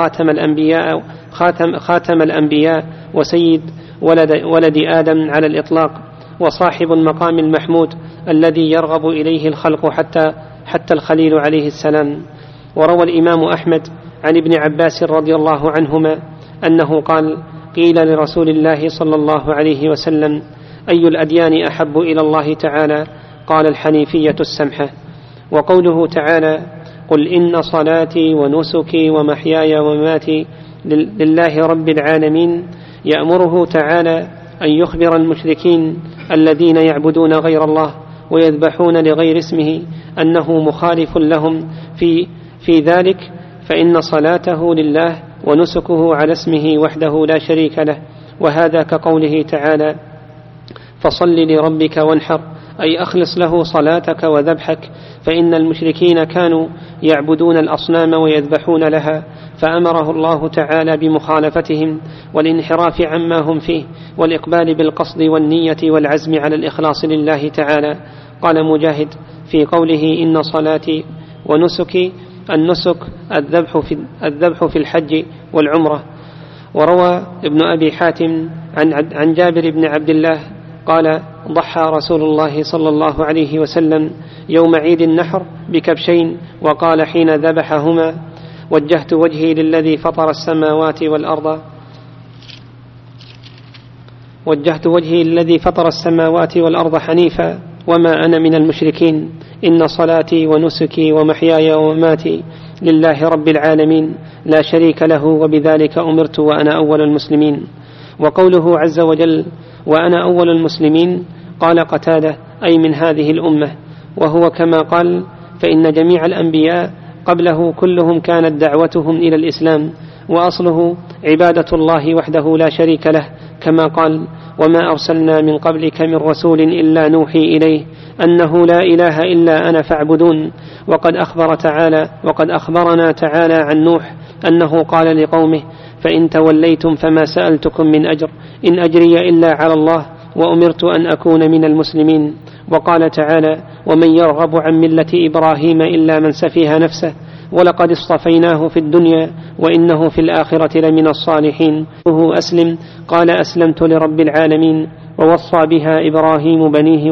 خاتم الأنبياء وسيد ولد آدم على الإطلاق وصاحب المقام المحمود الذي يرغب إليه الخلق حتى الخليل عليه السلام. وروى الإمام أحمد عن ابن عباس رضي الله عنهما أنه قال قيل لرسول الله صلى الله عليه وسلم أي الأديان أحب إلى الله تعالى؟ قال الحنيفية السمحة. وقوله تعالى قل إن صلاتي ونسكي ومحياي ومماتي لله رب العالمين يأمره تعالى أن يخبر المشركين الذين يعبدون غير الله ويذبحون لغير اسمه أنه مخالف لهم في ذلك فإن صلاته لله ونسكه على اسمه وحده لا شريك له. وهذا كقوله تعالى: فصل لربك وانحر، أي أخلص له صلاتك وذبحك، فإن المشركين كانوا يعبدون الأصنام ويذبحون لها، فأمره الله تعالى بمخالفتهم والانحراف عما هم فيه والإقبال بالقصد والنية والعزم على الإخلاص لله تعالى. قال مجاهد في قوله: إن صلاتي ونسكي، النسك الذبح في الحج والعمرة. وروى ابن أبي حاتم عن جابر بن عبد الله قال: ضحى رسول الله صلى الله عليه وسلم يوم عيد النحر بكبشين، وقال حين ذبحهما: وجهت وجهي للذي فطر السماوات والأرض حنيفا وما أنا من المشركين، إن صلاتي ونسكي ومحياي ومماتي لله رب العالمين لا شريك له، وبذلك أمرت وأنا أول المسلمين. وقوله عز وجل: وأنا أول المسلمين، قال قتادة: أي من هذه الأمة. وهو كما قال: فإن جميع الأنبياء قبله كلهم كانت دعوتهم إلى الإسلام، وأصله عبادة الله وحده لا شريك له، كما قال: وما أرسلنا من قبلك من رسول إلا نوحي إليه أنه لا إله إلا أنا فاعبدون. وقد أخبرنا تعالى عن نوح أنه قال لقومه: فإن توليتم فما سألتكم من أجر، إن أجري إلا على الله، وأمرت أن أكون من المسلمين. وقال تعالى: ومن يرغب عن ملة إبراهيم إلا من سفه نفسه ولقد اصطفيناه في الدنيا وإنه في الآخرة لمن الصالحين. أسلم، قال: أسلمت لرب العالمين. ووصى بها إبراهيم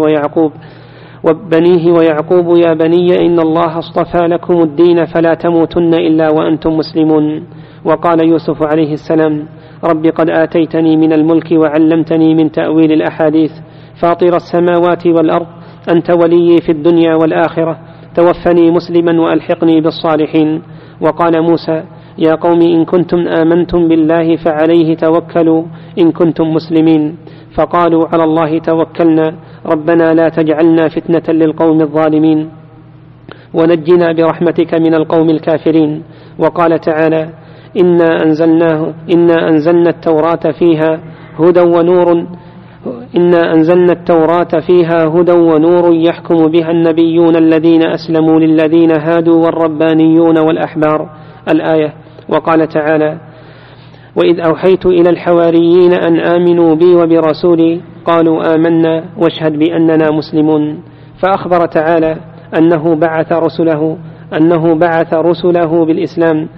بنيه ويعقوب: يا بني إن الله اصطفى لكم الدين فلا تموتن إلا وأنتم مسلمون. وقال يوسف عليه السلام: رب قد آتيتني من الملك وعلمتني من تأويل الأحاديث، فاطر السماوات والأرض، أنت ولي في الدنيا والآخرة، توفني مسلما وألحقني بالصالحين. وقال موسى: يا قوم إن كنتم آمنتم بالله فعليه توكلوا إن كنتم مسلمين. فقالوا: على الله توكلنا، ربنا لا تجعلنا فتنة للقوم الظالمين ونجنا برحمتك من القوم الكافرين. وقال تعالى: إنا أنزلنا التوراة فيها هدى ونور يحكم بها النبيون الذين أسلموا للذين هادوا والربانيون والأحبار. الآية. وقال تعالى: وإذ أوحيت إلى الحواريين أن آمنوا بي وبرسولي قالوا آمنا واشهد بأننا مسلمون. فأخبر تعالى أنه بعث رسله بالإسلام،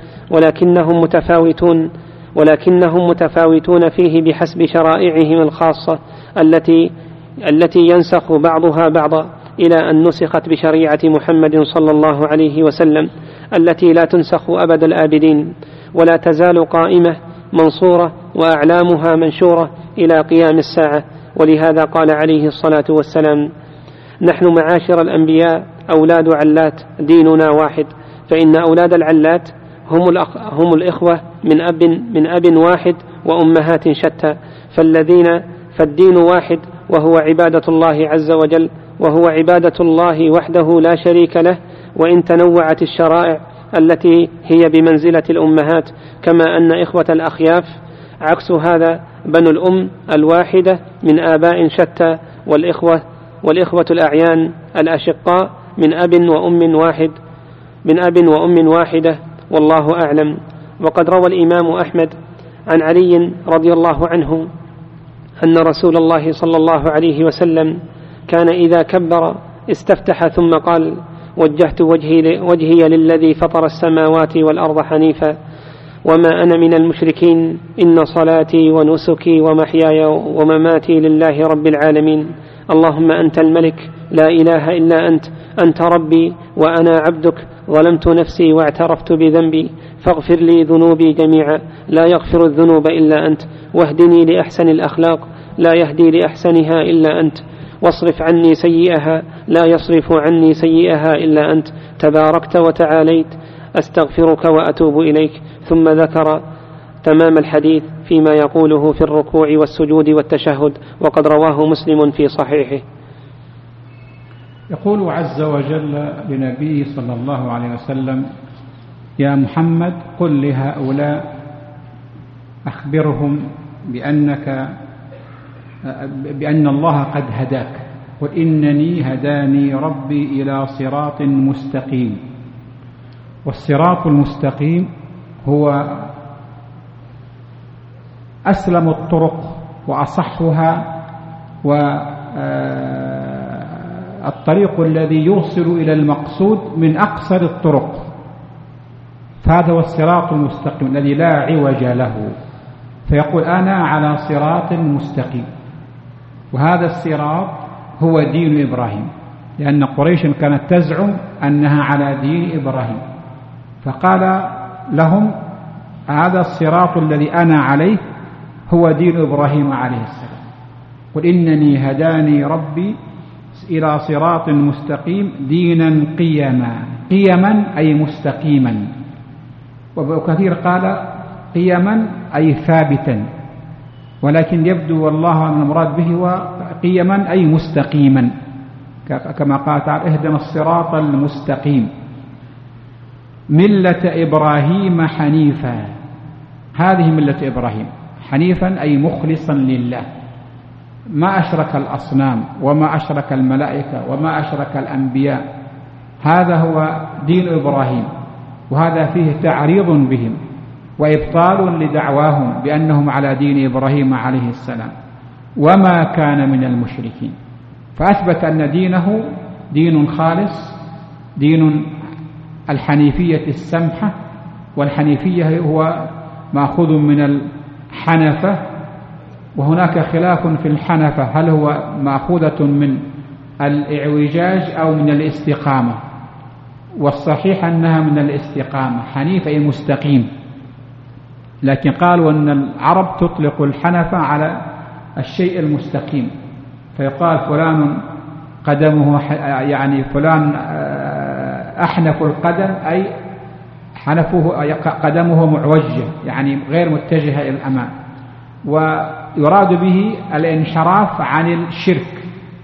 ولكنهم متفاوتون فيه بحسب شرائعهم الخاصة التي ينسخ بعضها بعضا، إلى أن نسخت بشريعة محمد صلى الله عليه وسلم التي لا تنسخ أبد الآبدين، ولا تزال قائمة منصورة وأعلامها منشورة إلى قيام الساعة. ولهذا قال عليه الصلاة والسلام: نحن معاشر الأنبياء أولاد علات، ديننا واحد. فإن أولاد العلات هم الإخوة من أب واحد وأمهات شتى، فالدين واحد، وهو عبادة الله عز وجل، وهو عبادة الله وحده لا شريك له. وإن تنوعت الشرائع التي هي بمنزلة الأمهات، كما أن إخوة الأخياف عكس هذا بنو الأم الواحدة من آباء شتى، والإخوة الأعيان الأشقاء من أب وأم واحدة، والله أعلم. وقد روى الإمام أحمد عن علي رضي الله عنه أن رسول الله صلى الله عليه وسلم كان إذا كبر استفتح ثم قال: وجهت وجهي للذي فطر السماوات والأرض حنيفا وما أنا من المشركين، إن صلاتي ونسكي ومحياي ومماتي لله رب العالمين. اللهم أنت الملك لا إله إلا أنت ربي وأنا عبدك، ظلمت نفسي واعترفت بذنبي، فاغفر لي ذنوبي جميعا، لا يغفر الذنوب إلا أنت، واهدني لأحسن الأخلاق، لا يهدي لأحسنها إلا أنت، واصرف عني سيئها، لا يصرف عني سيئها إلا أنت، تباركت وتعاليت، أستغفرك وأتوب إليك. ثم ذكر تمام الحديث فيما يقوله في الركوع والسجود والتشهد، وقد رواه مسلم في صحيحه. يقول عز وجل لنبيه صلى الله عليه وسلم: يا محمد قل لهؤلاء أخبرهم بأن الله قد هداك، قل إنني هداني ربي إلى صراط مستقيم. والصراط المستقيم هو أسلم الطرق وأصحها، والطريق الذي يوصل إلى المقصود من أقصر الطرق، فهذا هو الصراط المستقيم الذي لا عوج له. فيقول أنا على صراط مستقيم، وهذا الصراط هو دين إبراهيم، لأن قريش كانت تزعم أنها على دين إبراهيم، فقال لهم هذا الصراط الذي أنا عليه هو دين إبراهيم عليه السلام. قل إنني هداني ربي إلى صراط مستقيم دينا قيما، قيما أي مستقيما، وكثير قال قيما أي ثابتا، ولكن يبدو والله أن المراد به هو قيما أي مستقيما، كما قال تعالى اهدنا الصراط المستقيم ملة إبراهيم حنيفا. هذه ملة إبراهيم حنيفا أي مخلصا لله، ما أشرك الأصنام وما أشرك الملائكة وما أشرك الأنبياء، هذا هو دين إبراهيم، وهذا فيه تعريض بهم وإبطال لدعواهم بأنهم على دين إبراهيم عليه السلام، وما كان من المشركين. فأثبت أن دينه دين خالص، دين الحنيفية السمحة، والحنيفية هو مأخوذ من الحنفة، وهناك خلاف في الحنفة هل هو مأخوذة من الإعوجاج أو من الاستقامة، والصحيح أنها من الاستقامة، حنيف أي مستقيم، لكن قالوا أن العرب تطلق الحنفة على الشيء المستقيم، فيقال فلان قدمه يعني فلان أحنف القدم أي حنفه قدمه معوجة يعني غير متجهة إلى الأمام، ويراد به الانحراف عن الشرك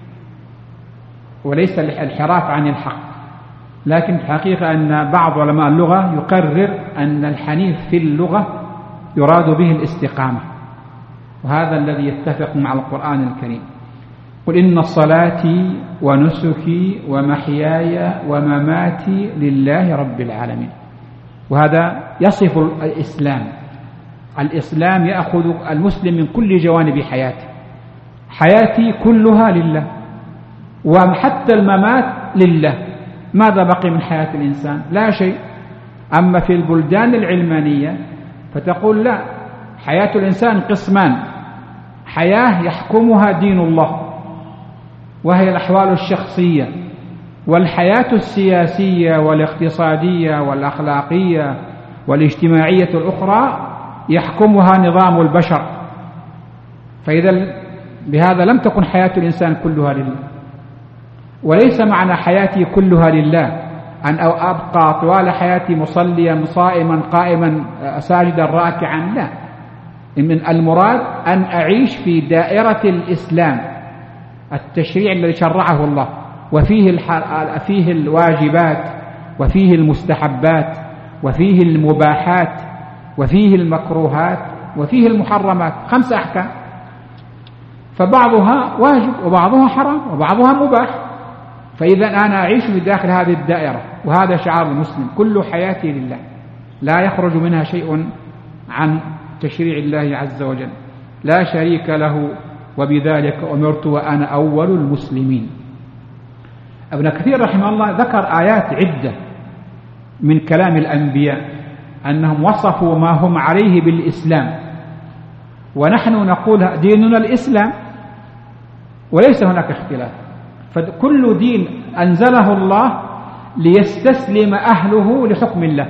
وليس الانحراف عن الحق. لكن الحقيقة أن بعض علماء اللغة يقرر أن الحنيف في اللغة يراد به الاستقامة، وهذا الذي يتفق مع القرآن الكريم. قل إن صلاتي ونسكي ومحياي ومماتي لله رب العالمين. وهذا يصف الإسلام. الإسلام يأخذ المسلم من كل جوانب حياته، حياتي كلها لله، وحتى الممات لله. ماذا بقي من حياة الإنسان؟ لا شيء. أما في البلدان العلمانية فتقول لا، حياة الإنسان قسمان: حياة يحكمها دين الله وهي الأحوال الشخصية، والحياة السياسية والاقتصادية والأخلاقية والاجتماعية الأخرى يحكمها نظام البشر. فإذا بهذا لم تكن حياة الإنسان كلها لله. وليس معنى حياتي كلها لله أن أبقى طوال حياتي مصليا صائما قائما ساجدا راكعا، لا. من المراد أن أعيش في دائرة الإسلام، التشريع الذي شرعه الله، وفيه الواجبات وفيه المستحبات وفيه المباحات وفيه المكروهات وفيه المحرمات، 5 أحكام، فبعضها واجب وبعضها حرام وبعضها مباح. فإذا أنا أعيش في داخل هذه الدائرة، وهذا شعار المسلم: كل حياتي لله، لا يخرج منها شيء عن تشريع الله عز وجل، لا شريك له، وبذلك أمرت وأنا أول المسلمين. ابن كثير رحمه الله ذكر آيات عدة من كلام الأنبياء أنهم وصفوا ما هم عليه بالإسلام، ونحن نقول ديننا الإسلام وليس هناك اختلاف. فكل دين أنزله الله ليستسلم أهله لحكم الله،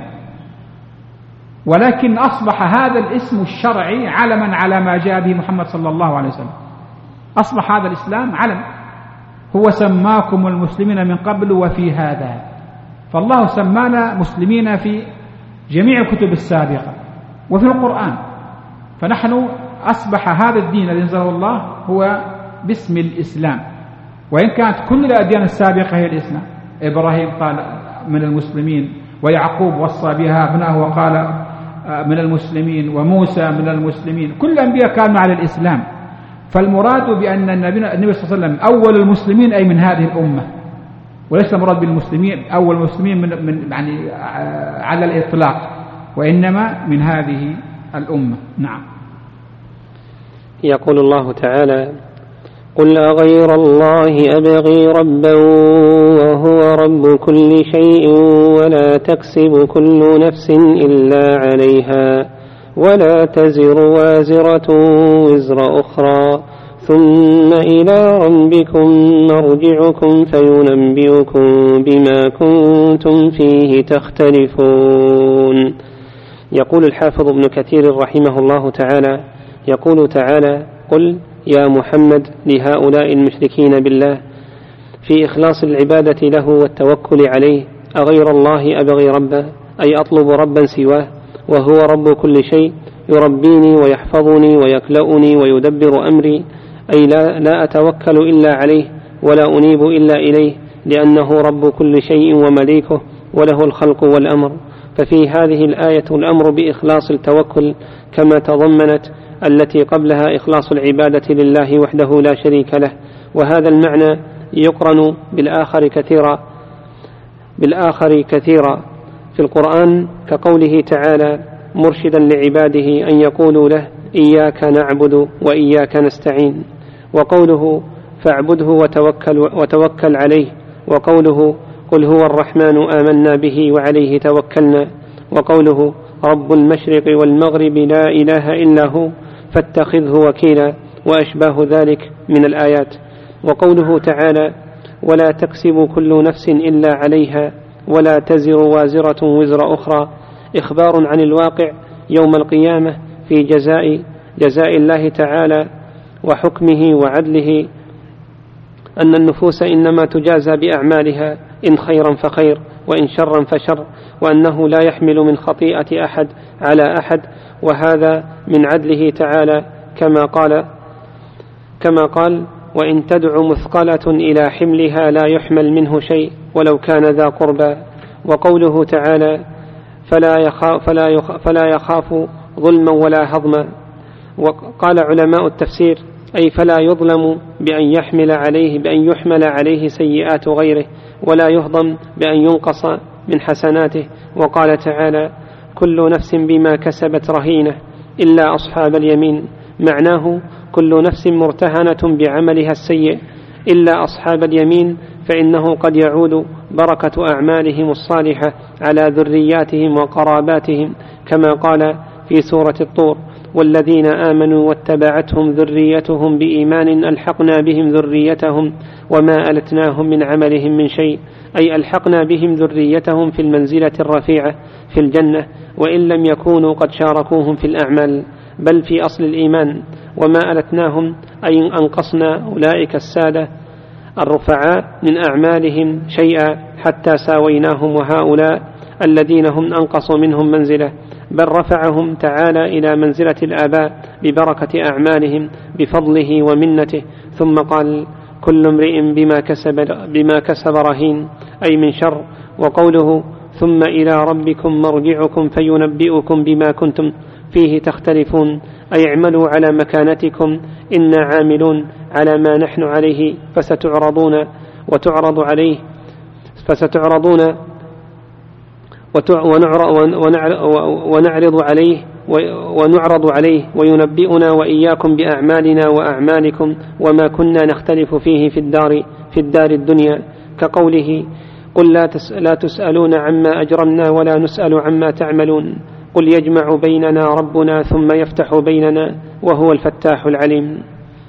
ولكن أصبح هذا الاسم الشرعي علما على ما جاء به محمد صلى الله عليه وسلم. أصبح هذا الإسلام علم، هو سماكم المسلمين من قبل وفي هذا، فالله سمانا مسلمين في جميع الكتب السابقة وفي القرآن. فنحن أصبح هذا الدين الذي أنزله الله هو باسم الإسلام، وإن كانت كل الأديان السابقة هي الإسلام. إبراهيم قال من المسلمين، ويعقوب وصى بها ابنه وقال من المسلمين، وموسى من المسلمين، كل الأنبياء كانوا على الإسلام. فالمراد بأن النبي صلى الله عليه وسلم أول المسلمين أي من هذه الأمة، وليس المراد بالمسلمين أول المسلمين من يعني على الإطلاق، وإنما من هذه الأمة. نعم. يقول الله تعالى: قل أغير الله أبغي ربا وهو رب كل شيء ولا تكسب كل نفس إلا عليها ولا تزر وازرة وزر أخرى ثم إلى ربكم مرجعكم فينبئكم بما كنتم فيه تختلفون. يقول الحافظ ابن كثير رحمه الله تعالى: يقول تعالى: قل يا محمد لهؤلاء المشركين بالله في إخلاص العبادة له والتوكل عليه: أغير الله أبغي ربا، أي أطلب ربا سواه، وهو رب كل شيء، يربيني ويحفظني ويكلأني ويدبر أمري، أي لا أتوكل إلا عليه ولا أنيب إلا إليه، لأنه رب كل شيء ومليكه وله الخلق والأمر. ففي هذه الآية الأمر بإخلاص التوكل كما تضمنت التي قبلها إخلاص العبادة لله وحده لا شريك له، وهذا المعنى يقرن بالآخر كثيرا في القرآن، كقوله تعالى مرشدا لعباده أن يقولوا له: إياك نعبد وإياك نستعين، وقوله: فاعبده وتوكل عليه، وقوله: قل هو الرحمن آمنا به وعليه توكلنا، وقوله: رب المشرق والمغرب لا إله إلا هو فاتخذه وكيلا، وأشباه ذلك من الآيات. وقوله تعالى: ولا تكسب كل نفس إلا عليها ولا تزر وازرة وزر أخرى، إخبار عن الواقع يوم القيامة في جزاء الله تعالى وحكمه وعدله، أن النفوس إنما تجازى بأعمالها، إن خيرا فخير وإن شرا فشر، وأنه لا يحمل من خطيئة أحد على أحد، وهذا من عدله تعالى كما قال: وإن تدع مثقلة إلى حملها لا يحمل منه شيء ولو كان ذا قربى. وقوله تعالى: فلا يخاف ظلما ولا هضما. وقال علماء التفسير: أي فلا يظلم بأن يحمل عليه سيئات غيره، ولا يهضم بأن ينقص من حسناته. وقال تعالى: كل نفس بما كسبت رهينة إلا أصحاب اليمين، معناه كل نفس مرتهنة بعملها السيء إلا أصحاب اليمين، فإنه قد يعود بركة أعمالهم الصالحة على ذرياتهم وقراباتهم، كما قال في سورة الطور: والذين آمنوا واتبعتهم ذريتهم بإيمان ألحقنا بهم ذريتهم وما ألتناهم من عملهم من شيء، أي ألحقنا بهم ذريتهم في المنزلة الرفيعة في الجنة، وإن لم يكونوا قد شاركوهم في الأعمال بل في أصل الإيمان. وما ألتناهم أي أنقصنا أولئك السادة الرفعاء من أعمالهم شيئا حتى ساويناهم وهؤلاء الذين هم أنقص منهم منزلة، بل رفعهم تعالى إلى منزلة الآباء ببركة أعمالهم بفضله ومنته. ثم قال: كل امرئ بما كسب رهين، أي من شر. وقوله: ثم إلى ربكم مرجعكم فينبئكم بما كنتم فيه تختلفون، أي اعملوا على مكانتكم إنا عاملون على ما نحن عليه فستعرضون ونعرض عليه وينبئنا وإياكم بأعمالنا وأعمالكم وما كنا نختلف فيه في الدار الدنيا، كقوله: قل لا تسألون عما أجرمنا ولا نسأل عما تعملون، قل يجمع بيننا ربنا ثم يفتح بيننا وهو الفتاح العليم.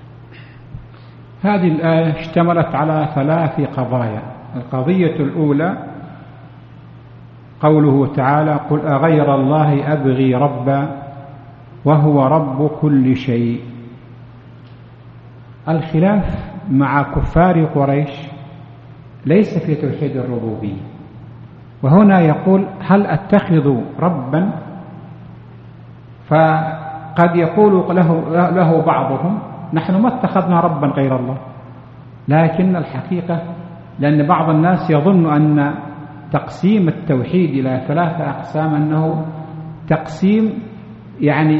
هذه الآية اشتملت على 3 قضايا. القضية الأولى قوله تعالى: قل أغير الله أبغي ربا وهو رب كل شيء. الخلاف مع كفار قريش ليس في توحيد الربوبية، وهنا يقول: هل أتخذ ربا؟ فقد يقول له بعضهم: نحن ما اتخذنا ربا غير الله، لكن الحقيقة لأن بعض الناس يظن أن تقسيم التوحيد إلى 3 أقسام أنه تقسيم يعني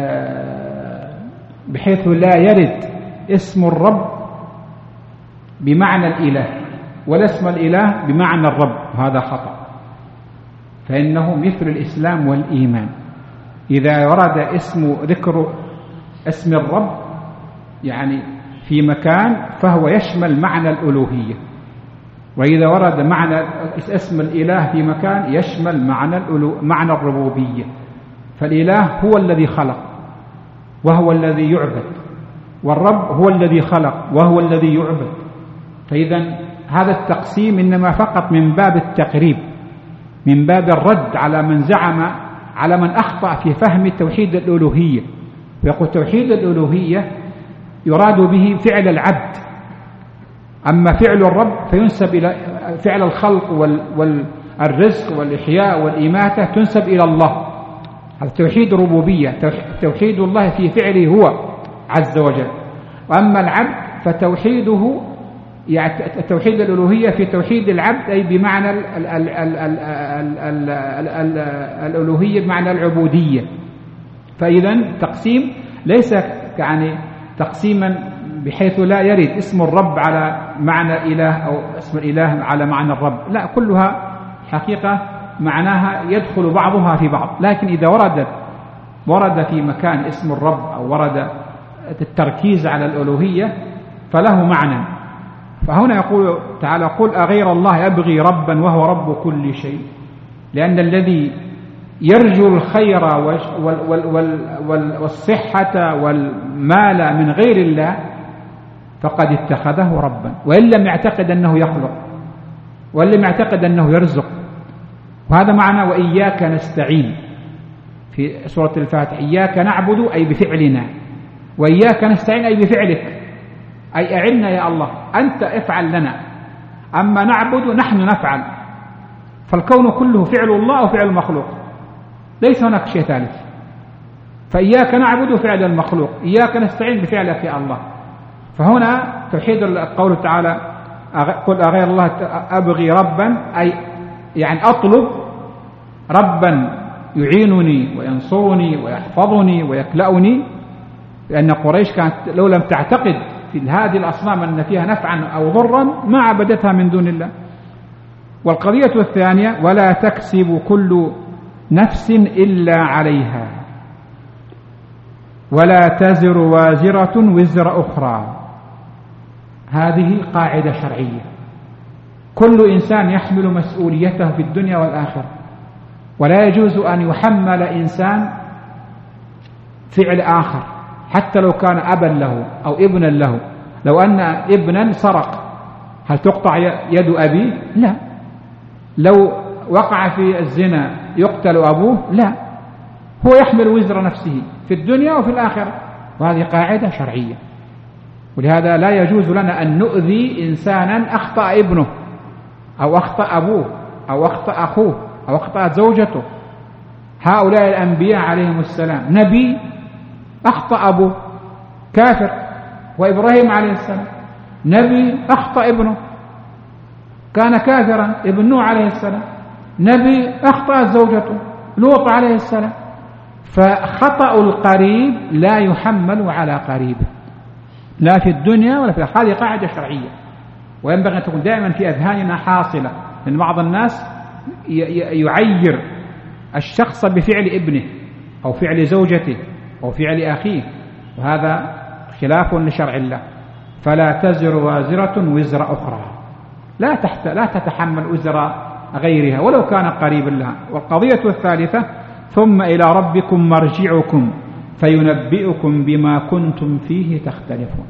بحيث لا يرد اسم الرب بمعنى الإله ولا اسم الإله بمعنى الرب، هذا خطأ، فإنه مثل الإسلام والإيمان. إذا ورد ذكر اسم الرب يعني في مكان فهو يشمل معنى الألوهية، وإذا ورد معنى اسم الإله في مكان يشمل معنى الربوبية. فالإله هو الذي خلق وهو الذي يعبد، والرب هو الذي خلق وهو الذي يعبد. فإذا هذا التقسيم إنما فقط من باب التقريب، من باب الرد على من زعم، على من أخطأ في فهم توحيد الألوهية. ويقول توحيد الألوهية يراد به فعل العبد، أما فعل الرب فينسب إلى فعل الخلق والرزق والإحياء والإماتة تنسب إلى الله. هذا توحيد الربوبية، توحيد الله في فعله هو عز وجل. وأما العبد فتوحيده يعني توحيد الألوهية في توحيد العبد أي بمعنى الألوهية بمعنى العبودية. فإذا تقسيم ليس يعني تقسيما بحيث لا يرد اسم الرب على معنى إله أو اسم الإله على معنى الرب، لا، كلها حقيقة معناها يدخل بعضها في بعض. لكن إذا ورد في مكان اسم الرب أو ورد التركيز على الألوهية فله معنى. فهنا يقول تعالى: قل أغير الله أبغي ربا وهو رب كل شيء، لأن الذي يرجو الخير والصحة والمال من غير الله فقد اتخذه ربا، وإن لم يعتقد أنه يخلق وإن لم يعتقد أنه يرزق. وهذا معنى وإياك نستعين في سورة الفاتحة: إياك نعبد أي بفعلنا، وإياك نستعين أي بفعلك، أي أعنا يا الله، أنت افعل لنا، أما نعبد نحن نفعل. فالكون كله فعل الله وفعل المخلوق، ليس هناك شيء ثالث. فإياك نعبد فعل المخلوق، إياك نستعين بفعلك يا الله. فهنا توحيد القول تعالى: قل أغير الله أبغي ربا، أي يعني أطلب ربا يعينني وينصرني ويحفظني ويكلأني، لأن قريش كانت لو لم تعتقد في هذه الأصنام أن فيها نفعا أو ضرا ما عبدتها من دون الله. والقضية الثانية: ولا تكسب كل نفس إلا عليها ولا تزر وازرة وزر أخرى. هذه قاعدة شرعية، كل إنسان يحمل مسؤوليته في الدنيا والآخرة، ولا يجوز أن يحمل إنسان فعل آخر حتى لو كان أبا له أو ابنا له. لو أن ابنا سرق هل تقطع يد أبيه؟ لا. لو وقع في الزنا يقتل أبوه؟ لا. هو يحمل وزر نفسه في الدنيا وفي الآخرة، وهذه قاعدة شرعية. ولهذا لا يجوز لنا أن نؤذي إنسانا أخطأ ابنه أو أخطأ أبوه أو أخطأ أخوه أو أخطأت زوجته. هؤلاء الأنبياء عليهم السلام، نبي أخطأ أبوه كافر، وإبراهيم عليه السلام نبي أخطأ ابنه كان كافرا، ابن نوح عليه السلام نبي أخطأت زوجته لوط عليه السلام. فخطأ القريب لا يحمل على قريبه لا في الدنيا ولا في الآخرة. هذه قاعدة شرعية وينبغي أن تكون دائما في أذهاننا حاصلة، لأن بعض الناس يعير الشخص بفعل ابنه أو فعل زوجته أو فعل أخيه، وهذا خلاف لشرع الله. فلا تزر وازرة وزر أخرى، لا تتحمل وزر غيرها ولو كان قريبا لها. والقضية الثالثة: ثم إلى ربكم مرجعكم فينبئكم بما كنتم فيه تختلفون.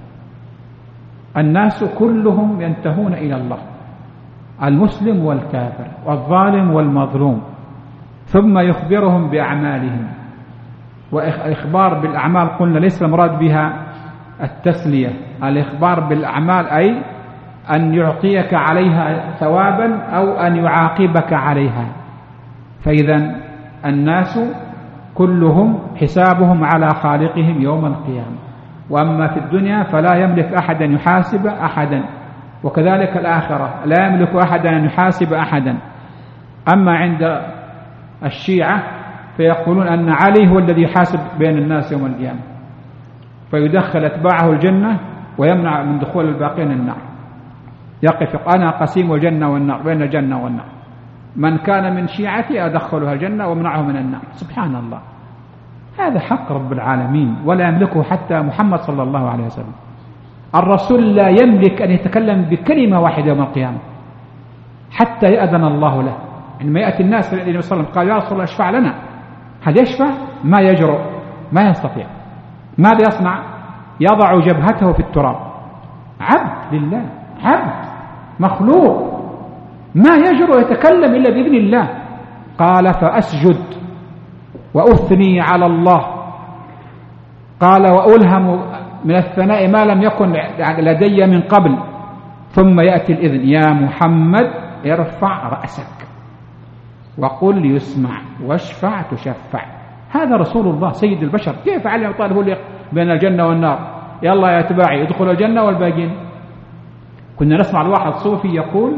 الناس كلهم ينتهون إلى الله، المسلم والكافر والظالم والمظلوم، ثم يخبرهم بأعمالهم. والإخبار بالأعمال قلنا ليس المراد بها التسلية، الإخبار بالأعمال أي أن يعطيك عليها ثوابا أو أن يعاقبك عليها. فإذا الناس كلهم حسابهم على خالقهم يوم القيامة، وأما في الدنيا فلا يملك أحد أن يحاسب أحدا، وكذلك الآخرة لا يملك أحد أن يحاسب أحدا. أما عند الشيعة فيقولون أن علي هو الذي يحاسب بين الناس يوم القيامة، فيدخل أتباعه الجنة ويمنع من دخول الباقين النار، يقف أنا قسيم الجنة والنار، بين الجنة والنار، من كان من شيعتي أدخلها الجنة ومنعه من النار. سبحان الله، هذا حق رب العالمين ولا يملكه حتى محمد صلى الله عليه وسلم. الرسول لا يملك أن يتكلم بكلمة واحدة يوم القيامة حتى يأذن الله له. عندما يأتي الناس للنبي صلى الله عليه وسلم قال يا رسول الله اشفع لنا، هل يشفع؟ ما يجرؤ، ما يستطيع. ماذا يصنع؟ يضع جبهته في التراب، عبد لله، عبد مخلوق ما يجرؤ يتكلم إلا بإذن الله. قال فأسجد وأثني على الله، قال وألهم من الثناء ما لم يكن لدي من قبل، ثم يأتي الإذن يا محمد ارفع رأسك وقل يسمع واشفع تشفع. هذا رسول الله سيد البشر، كيف علي طالب هو بين الجنة والنار؟ يلا يا أتباعي ادخلوا الجنة والباقين. كنا نسمع الواحد صوفي يقول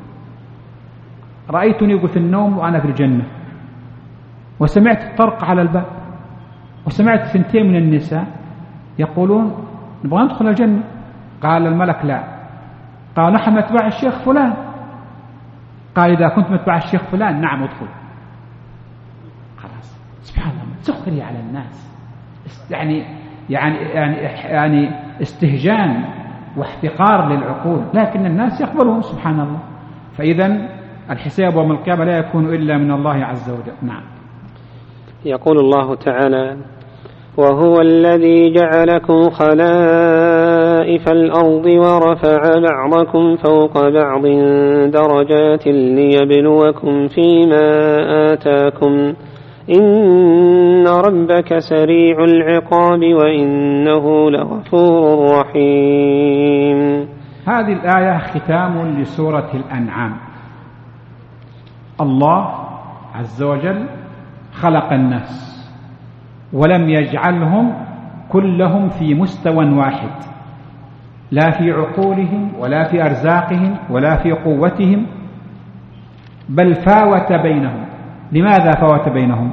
رأيتني في النوم وأنا في الجنة، وسمعت الطرق على الباب، وسمعت ثنتين من النساء يقولون نبغى ندخل الجنة. قال الملك لا، قال نحن نتبع الشيخ فلان. قال إذا كنت متبع الشيخ فلان نعم ادخل. خلاص، سبحان الله، سخرية على الناس، يعني استهجان واحتقار للعقول، لكن الناس يقبلون سبحان الله. فإذا الحساب يوم القيامة لا يكون إلا من الله عز وجل. نعم. يقول الله تعالى وهو الذي جعلكم خلائف الأرض ورفع بعضكم فوق بعض درجات ليبلوكم فيما آتاكم إن ربك سريع العقاب وإنه لغفور رحيم. هذه الآية ختام لسورة الأنعام. الله عز وجل خلق الناس ولم يجعلهم كلهم في مستوى واحد، لا في عقولهم ولا في أرزاقهم ولا في قوتهم، بل فاوت بينهم. لماذا فاوت بينهم؟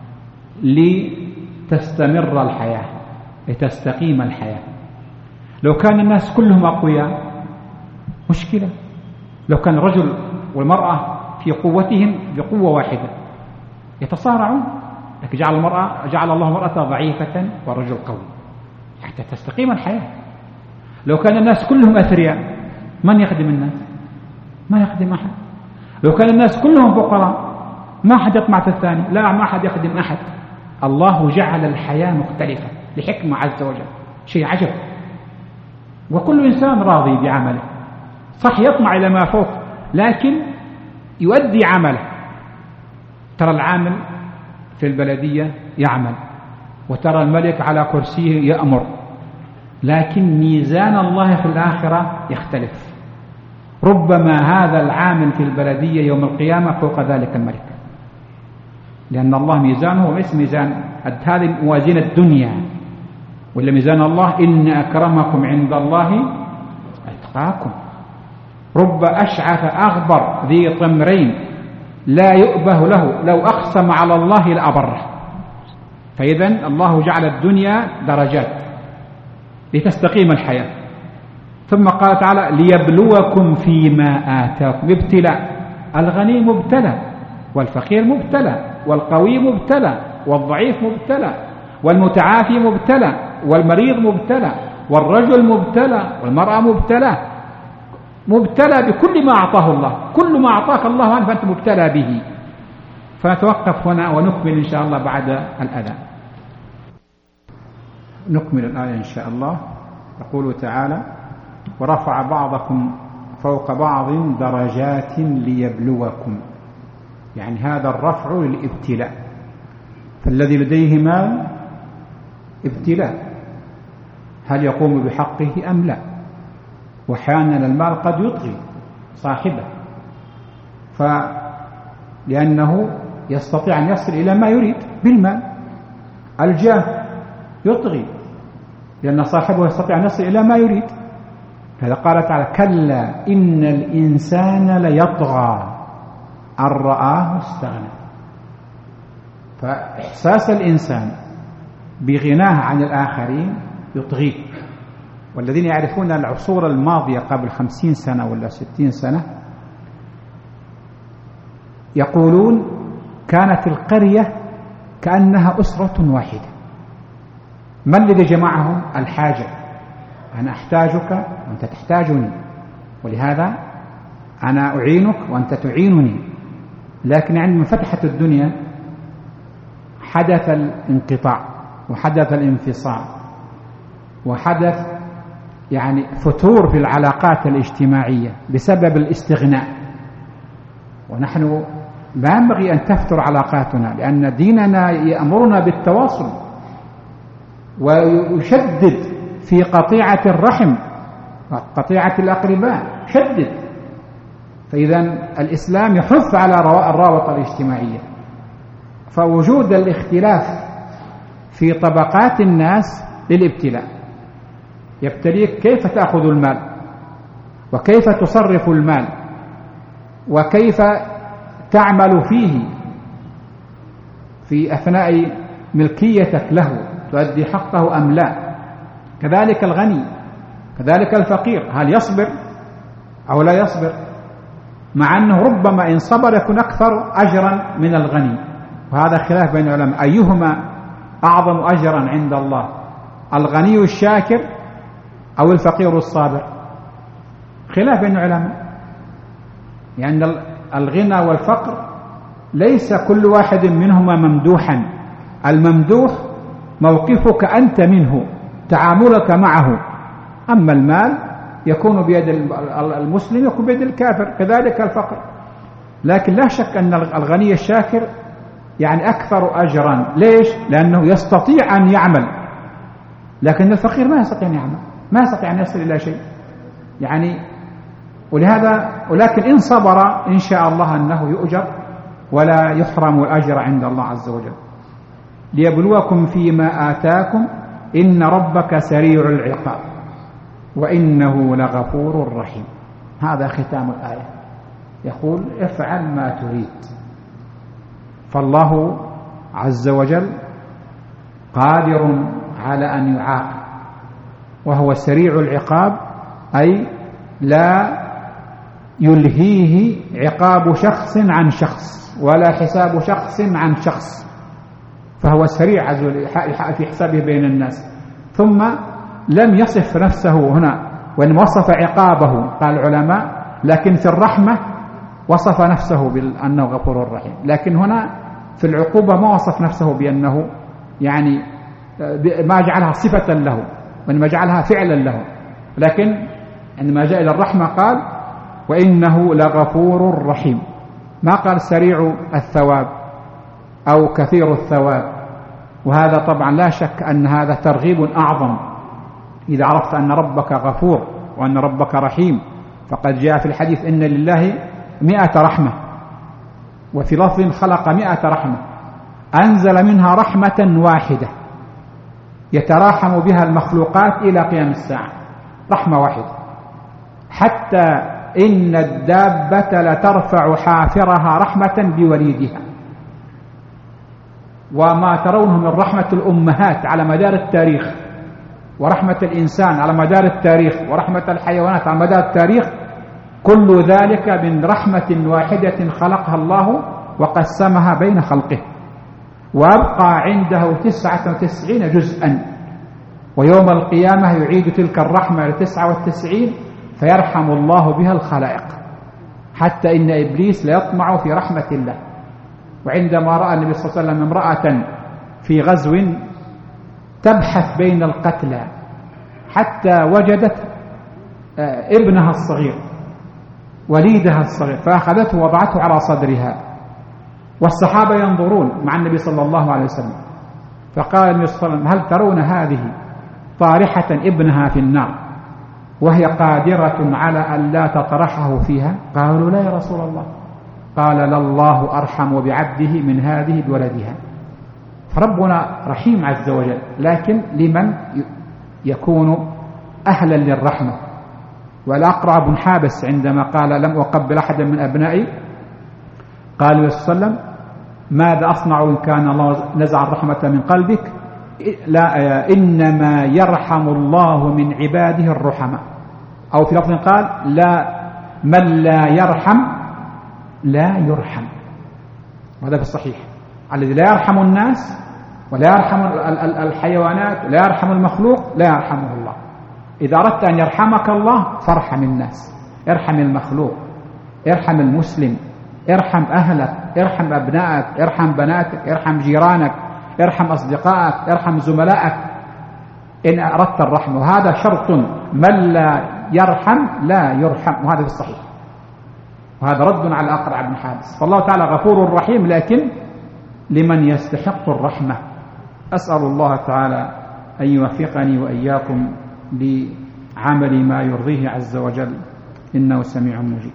لتستمر الحياة، لتستقيم الحياة. لو كان الناس كلهم أقوياء مشكلة، لو كان الرجل والمرأة في قوتهم بقوة واحدة يتصارعون، لكن جعل الله المرأة ضعيفة والرجل قوي حتى تستقيم الحياة. لو كان الناس كلهم أثرياء من يخدم الناس؟ ما يخدم أحد. لو كان الناس كلهم فقراء ما أحد يطمع في الثاني، لا ما أحد يخدم أحد. الله جعل الحياة مختلفة لحكمة عز وجل، شيء عجب. وكل إنسان راضي بعمله، صح يطمع إلى ما فوق لكن يؤدي عمله. ترى العامل في البلدية يعمل، وترى الملك على كرسيه يأمر، لكن ميزان الله في الآخرة يختلف. ربما هذا العامل في البلدية يوم القيامة فوق ذلك الملك، لأن الله ميزانه وليس ميزان هذه موازين الدنيا، ولا ميزان الله إن أكرمكم عند الله أتقاكم. رب أشعث أغبر ذي طمرين لا يؤبه له لو أقسم على الله لأبره. فإذا الله جعل الدنيا درجات لتستقيم الحياة. ثم قال تعالى ليبلوكم فيما آتاكم، ابتلاء. الغني مبتلى والفقير مبتلى والقوي مبتلى والضعيف مبتلى والمتعافي مبتلى والمريض مبتلى والرجل مبتلى والمرأة مبتلى بكل ما أعطاه الله. كل ما أعطاك الله أنت فأنت مبتلى به. فنتوقف هنا ونكمل إن شاء الله بعد الأذان. نكمل الآية إن شاء الله. يقول تعالى ورفع بعضكم فوق بعض درجات ليبلوكم، يعني هذا الرفع للابتلاء. فالذي لديه مال ابتلاء، هل يقوم بحقه أم لا؟ وأحيانا المال قد يطغي صاحبه، لأنه يستطيع أن يصل إلى ما يريد بالمال. الجاه يطغي لأن صاحبه يستطيع أن يصل إلى ما يريد. هذا قال تعالى كلا إن الإنسان ليطغى أن رآه استغنى. فإحساس الإنسان بغناه عن الآخرين يطغيه. والذين يعرفون العصور الماضية قبل 50 سنة ولا 60 سنة يقولون كانت القرية كأنها أسرة واحدة. ما الذي جمعهم؟ الحاجة. أنا أحتاجك وأنت تحتاجني، ولهذا أنا أعينك وأنت تعينني. لكن عندما فتحت الدنيا حدث الانقطاع وحدث الانفصال وحدث يعني فتور في العلاقات الاجتماعية بسبب الاستغناء. ونحن لا ينبغي أن تفتر علاقاتنا، لأن ديننا يأمرنا بالتواصل ويشدد في قطيعة الرحم وقطيعة الأقرباء، شدد. فإذا الإسلام يحث على الروابط الاجتماعية. فوجود الاختلاف في طبقات الناس للابتلاء، يبتليك كيف تأخذ المال وكيف تصرف المال وكيف تعمل فيه في أثناء ملكيتك له، تؤدي حقه أم لا. كذلك الغني، كذلك الفقير، هل يصبر أو لا يصبر؟ مع أنه ربما إن صبر يكون أكثر أجرا من الغني، وهذا خلاف بين العلماء أيهما أعظم أجرا عند الله، الغني الشاكر أو الفقير الصابر؟ خلاف بين العلماء. يعني الغنى والفقر ليس كل واحد منهما ممدوحا، الممدوح موقفك أنت منه، تعاملك معه. أما المال يكون بيد المسلم يكون بيد الكافر، كذلك الفقر. لكن لا شك أن الغني الشاكر يعني أكثر أجرا. ليش؟ لأنه يستطيع أن يعمل، لكن الفقير ما يستطيع أن يعمل، ما يستطيع أن يصل إلى شيء يعني. ولكن إن صبر إن شاء الله أنه يؤجر ولا يحرم الأجر عند الله عز وجل. ليبلوكم فيما آتاكم إن ربك سريع العقاب وإنه لغفور رحيم. هذا ختام الآية، يقول افعل ما تريد. فالله عز وجل قادر على أن يعاقب، وهو سريع العقاب، أي لا يلهيه عقاب شخص عن شخص ولا حساب شخص عن شخص، فهو سريع في حسابه بين الناس. ثم لم يصف نفسه هنا، وإن وصف عقابه قال العلماء، لكن في الرحمة وصف نفسه بأنه غفور رحيم. لكن هنا في العقوبة ما وصف نفسه بأنه يعني ما جعلها صفة له وإنما جعلها فعلا له. لكن عندما جاء إلى الرحمة قال وإنه لغفور رحيم، ما قال سريع الثواب أو كثير الثواب. وهذا طبعا لا شك أن هذا ترغيب أعظم. إذا عرفت أن ربك غفور وأن ربك رحيم، فقد جاء في الحديث إن لله 100 رحمة، وفي لفظ خلق 100 رحمة، أنزل منها رحمة واحدة يتراحم بها المخلوقات إلى قيام الساعة، رحمة واحدة. حتى إن الدابة لترفع حافرها رحمة بوليدها. وما ترونه من رحمة الأمهات على مدار التاريخ، ورحمة الإنسان على مدار التاريخ، ورحمة الحيوانات على مدار التاريخ، كل ذلك من رحمة واحدة خلقها الله وقسمها بين خلقه، وأبقى عنده 99 جزءا، ويوم القيامة يعيد تلك الرحمة 99 فيرحم الله بها الخلائق، حتى إن إبليس ليطمع في رحمة الله. وعندما رأى النبي صلى الله عليه وسلم امرأة في غزو تبحث بين القتلى حتى وجدت ابنها الصغير وليدها الصغير، فأخذته ووضعته على صدرها، والصحابة ينظرون مع النبي صلى الله عليه وسلم. فقال النبي صلى الله عليه وسلم هل ترون هذه طارحة ابنها في النار وهي قادرة على أن لا تطرحه فيها؟ قالوا لا يا رسول الله. قال لله أرحم بعبده من هذه بولدها. فربنا رحيم عز وجل، لكن لمن يكون أهلا للرحمة. والأقرع بن حابس عندما قال لم أقبل أحدا من أبنائي قال صلى الله عليه وسلم ماذا أصنع إن كان الله نزع الرحمة من قلبك؟ لا، إنما يرحم الله من عباده الرحماء. أو في لفظ قال لا، من لا يرحم لا يرحم. وهذا في الصحيح. الذي لا يرحم الناس ولا يرحم الحيوانات ولا يرحم المخلوق لا يرحمه الله. إذا أردت أن يرحمك الله فارحم الناس، ارحم المخلوق، ارحم المسلم، ارحم أهلك، ارحم أبنائك، ارحم بناتك، ارحم جيرانك، ارحم أصدقائك، ارحم زملائك إن أردت الرحمة. وهذا شرط، من لا يرحم لا يرحم، وهذا في الصحيح. وهذا رد على الأقرع بن حابس. فالله تعالى غفور رحيم، لكن لمن يستحق الرحمة. أسأل الله تعالى أن يوفقني وإياكم لعمل ما يرضيه عز وجل، إنه سميع مجيب.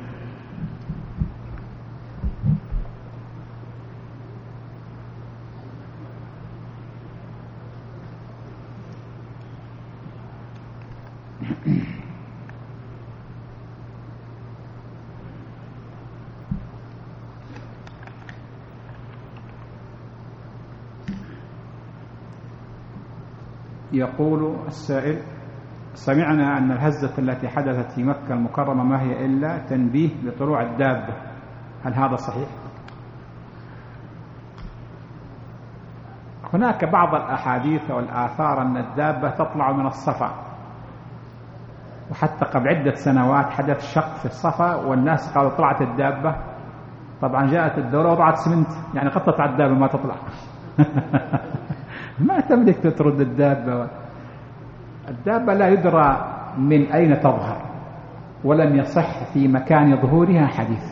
يقول السائل: سمعنا أن الهزة التي حدثت في مكة المكرمة ما هي إلا تنبيه لطلوع الدابة، هل هذا صحيح؟ هناك بعض الأحاديث والآثار أن الدابة تطلع من الصفا، وحتى قبل عدة سنوات حدث شق في الصفا والناس قالوا طلعت الدابة. طبعا جاءت الدولة وضعت سمنت، يعني قد تطلع الدابة ما تطلع. ما تملك تطرد الدابة. الدابة لا يدرى من أين تظهر، ولم يصح في مكان ظهورها حديث.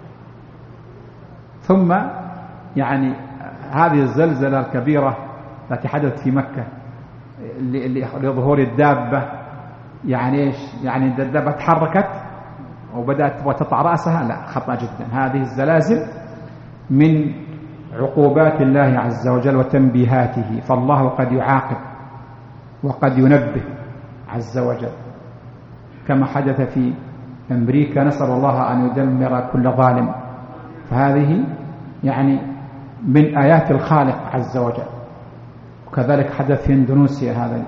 ثم يعني هذه الزلزلة الكبيرة التي حدثت في مكة لظهور الدابة، يعني إيش؟ يعني الدابة تحركت وبدأت وتطع رأسها؟ لا، خطأ جدا. هذه الزلازل من عقوبات الله عز وجل وتنبيهاته، فالله قد يعاقب وقد ينبه عز وجل، كما حدث في أمريكا، نسأل الله أن يدمر كل ظالم. فهذه يعني من آيات الخالق عز وجل. وكذلك حدث في إندونيسيا هذا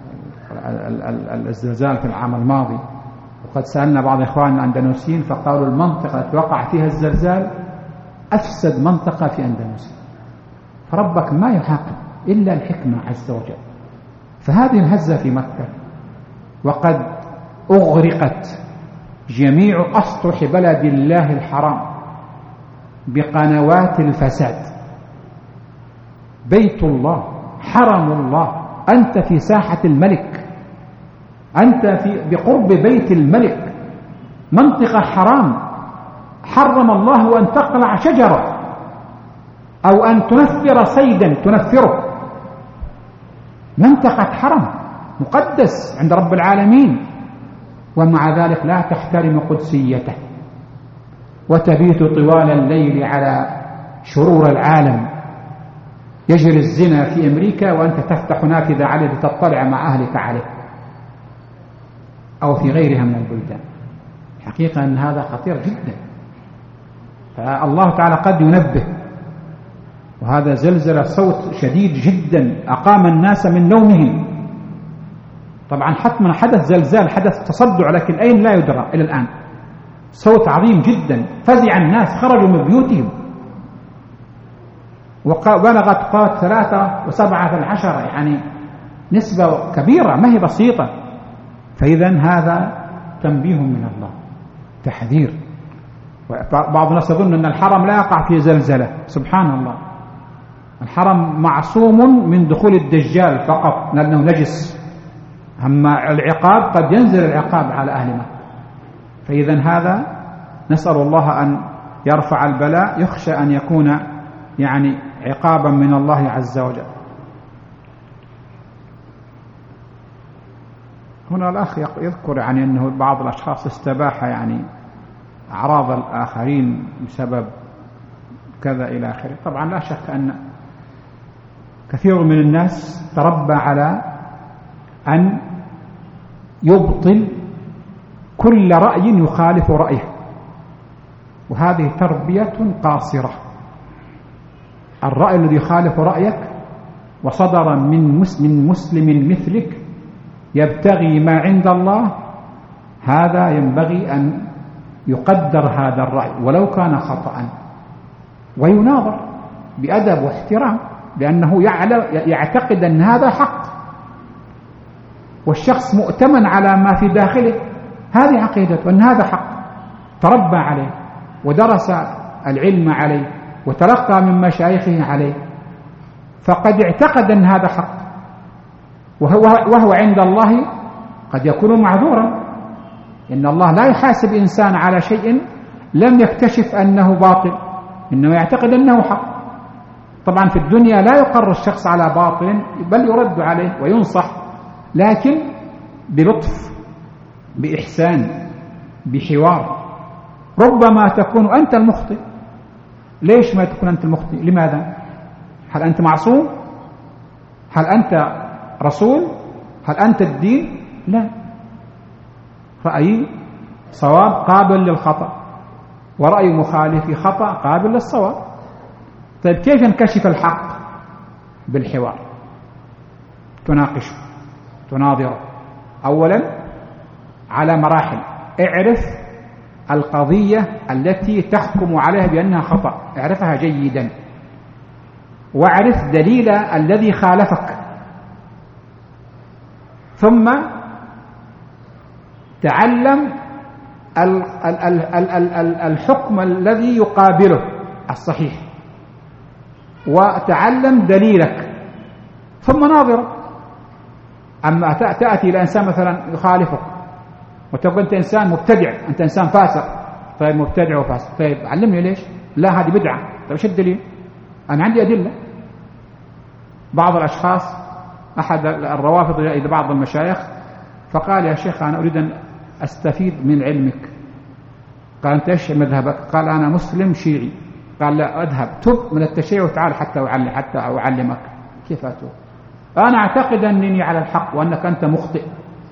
الزلزال في العام الماضي، وقد سألنا بعض إخواننا الأندونيسيين فقالوا المنطقة التي وقع فيها الزلزال أفسد منطقة في أندونيسيا. فربك ما يعاقب إلا الحكمة عز وجل. فهذه الهزة في مكة وقد أغرقت جميع أسطح بلد الله الحرام بقنوات الفساد. بيت الله، حرم الله، أنت في ساحة الملك، أنت بقرب بيت الملك، منطقة حرام حرم الله أن تقلع شجرة أو أن تنفر صيدا تنفره. منطقة حرم مقدس عند رب العالمين، ومع ذلك لا تحترم قدسيته، وتبيت طوال الليل على شرور العالم. يجري الزنا في أمريكا وأنت تفتح نافذة عليه لتطلع مع أهلك عليه، أو في غيرها من البلدان. حقيقة أن هذا خطير جدا. فالله تعالى قد ينبه. وهذا زلزل صوت شديد جدا أقام الناس من نومهم. طبعا حتما حدث زلزال، حدث تصدع، لكن أين لا يدرى إلى الآن. صوت عظيم جدا، فزع الناس، خرجوا من بيوتهم، وبلغت قوة 3 و7 في 10، يعني نسبة كبيرة ما هي بسيطة. فإذا هذا تنبيه من الله، تحذير. بعض الناس يظن أن الحرم لا يقع فيه زلزلة. سبحان الله، الحرم معصوم من دخول الدجال فقط لأنه نجس. أما العقاب قد ينزل العقاب على أهل مكة. فإذا هذا نسأل الله أن يرفع البلاء، يخشى أن يكون يعني عقابا من الله عز وجل. هنا الأخ يذكر يعني أنه بعض الأشخاص استباح يعني أعراض الآخرين بسبب كذا إلى آخره. طبعا لا شك أن كثير من الناس تربى على أن يبطل كل رأي يخالف رأيه، وهذه تربية قاصرة. الرأي الذي يخالف رأيك وصدر من مسلم مثلك يبتغي ما عند الله، هذا ينبغي أن يقدر هذا الرأي ولو كان خطأ، ويناظر بأدب واحترام، لأنه يعتقد أن هذا حق، والشخص مؤتمن على ما في داخله، هذه عقيدته أن هذا حق، تربى عليه ودرس العلم عليه وتلقى من مشايخه عليه، فقد اعتقد أن هذا حق، وهو عند الله قد يكون معذورا، إن الله لا يحاسب إنسان على شيء لم يكتشف أنه باطل، إنما يعتقد أنه حق. طبعا في الدنيا لا يقر الشخص على باطل، بل يرد عليه وينصح، لكن بلطف، بإحسان، بحوار. ربما تكون أنت المخطئ. ليش ما تكون أنت المخطئ؟ لماذا؟ هل أنت معصوم؟ هل أنت رسول؟ هل أنت الدين؟ لا. رأي صواب قابل للخطأ، ورأي مخالف خطأ قابل للصواب. طيب كيف ينكشف الحق؟ بالحوار، تناقشه، تناظره. أولا على مراحل، اعرف القضية التي تحكم عليها بأنها خطأ، اعرفها جيدا، واعرف دليل الذي خالفك، ثم تعلم الحكم الذي يقابله الصحيح، وتعلم دليلك، ثم ناظر. أما تأتي إلى إنسان مثلا يخالفك وتقول أنت إنسان مبتدع، أنت إنسان فاسق. طيب مبتدع وفاسق، طيب علمني ليش؟ لا هذه بدعة. طيب ايش الدليل؟ أنا عندي أدلة. بعض الأشخاص، أحد الروافض إلى بعض المشايخ فقال يا شيخ أنا أريد أن أستفيد من علمك. قال أنت إيش مذهبك؟ قال أنا مسلم شيعي. قال لا أذهب، تب من التشيع وتعال حتى أعلمك. كيف أتوب؟ أنا أعتقد أنني على الحق وأنك أنت مخطئ،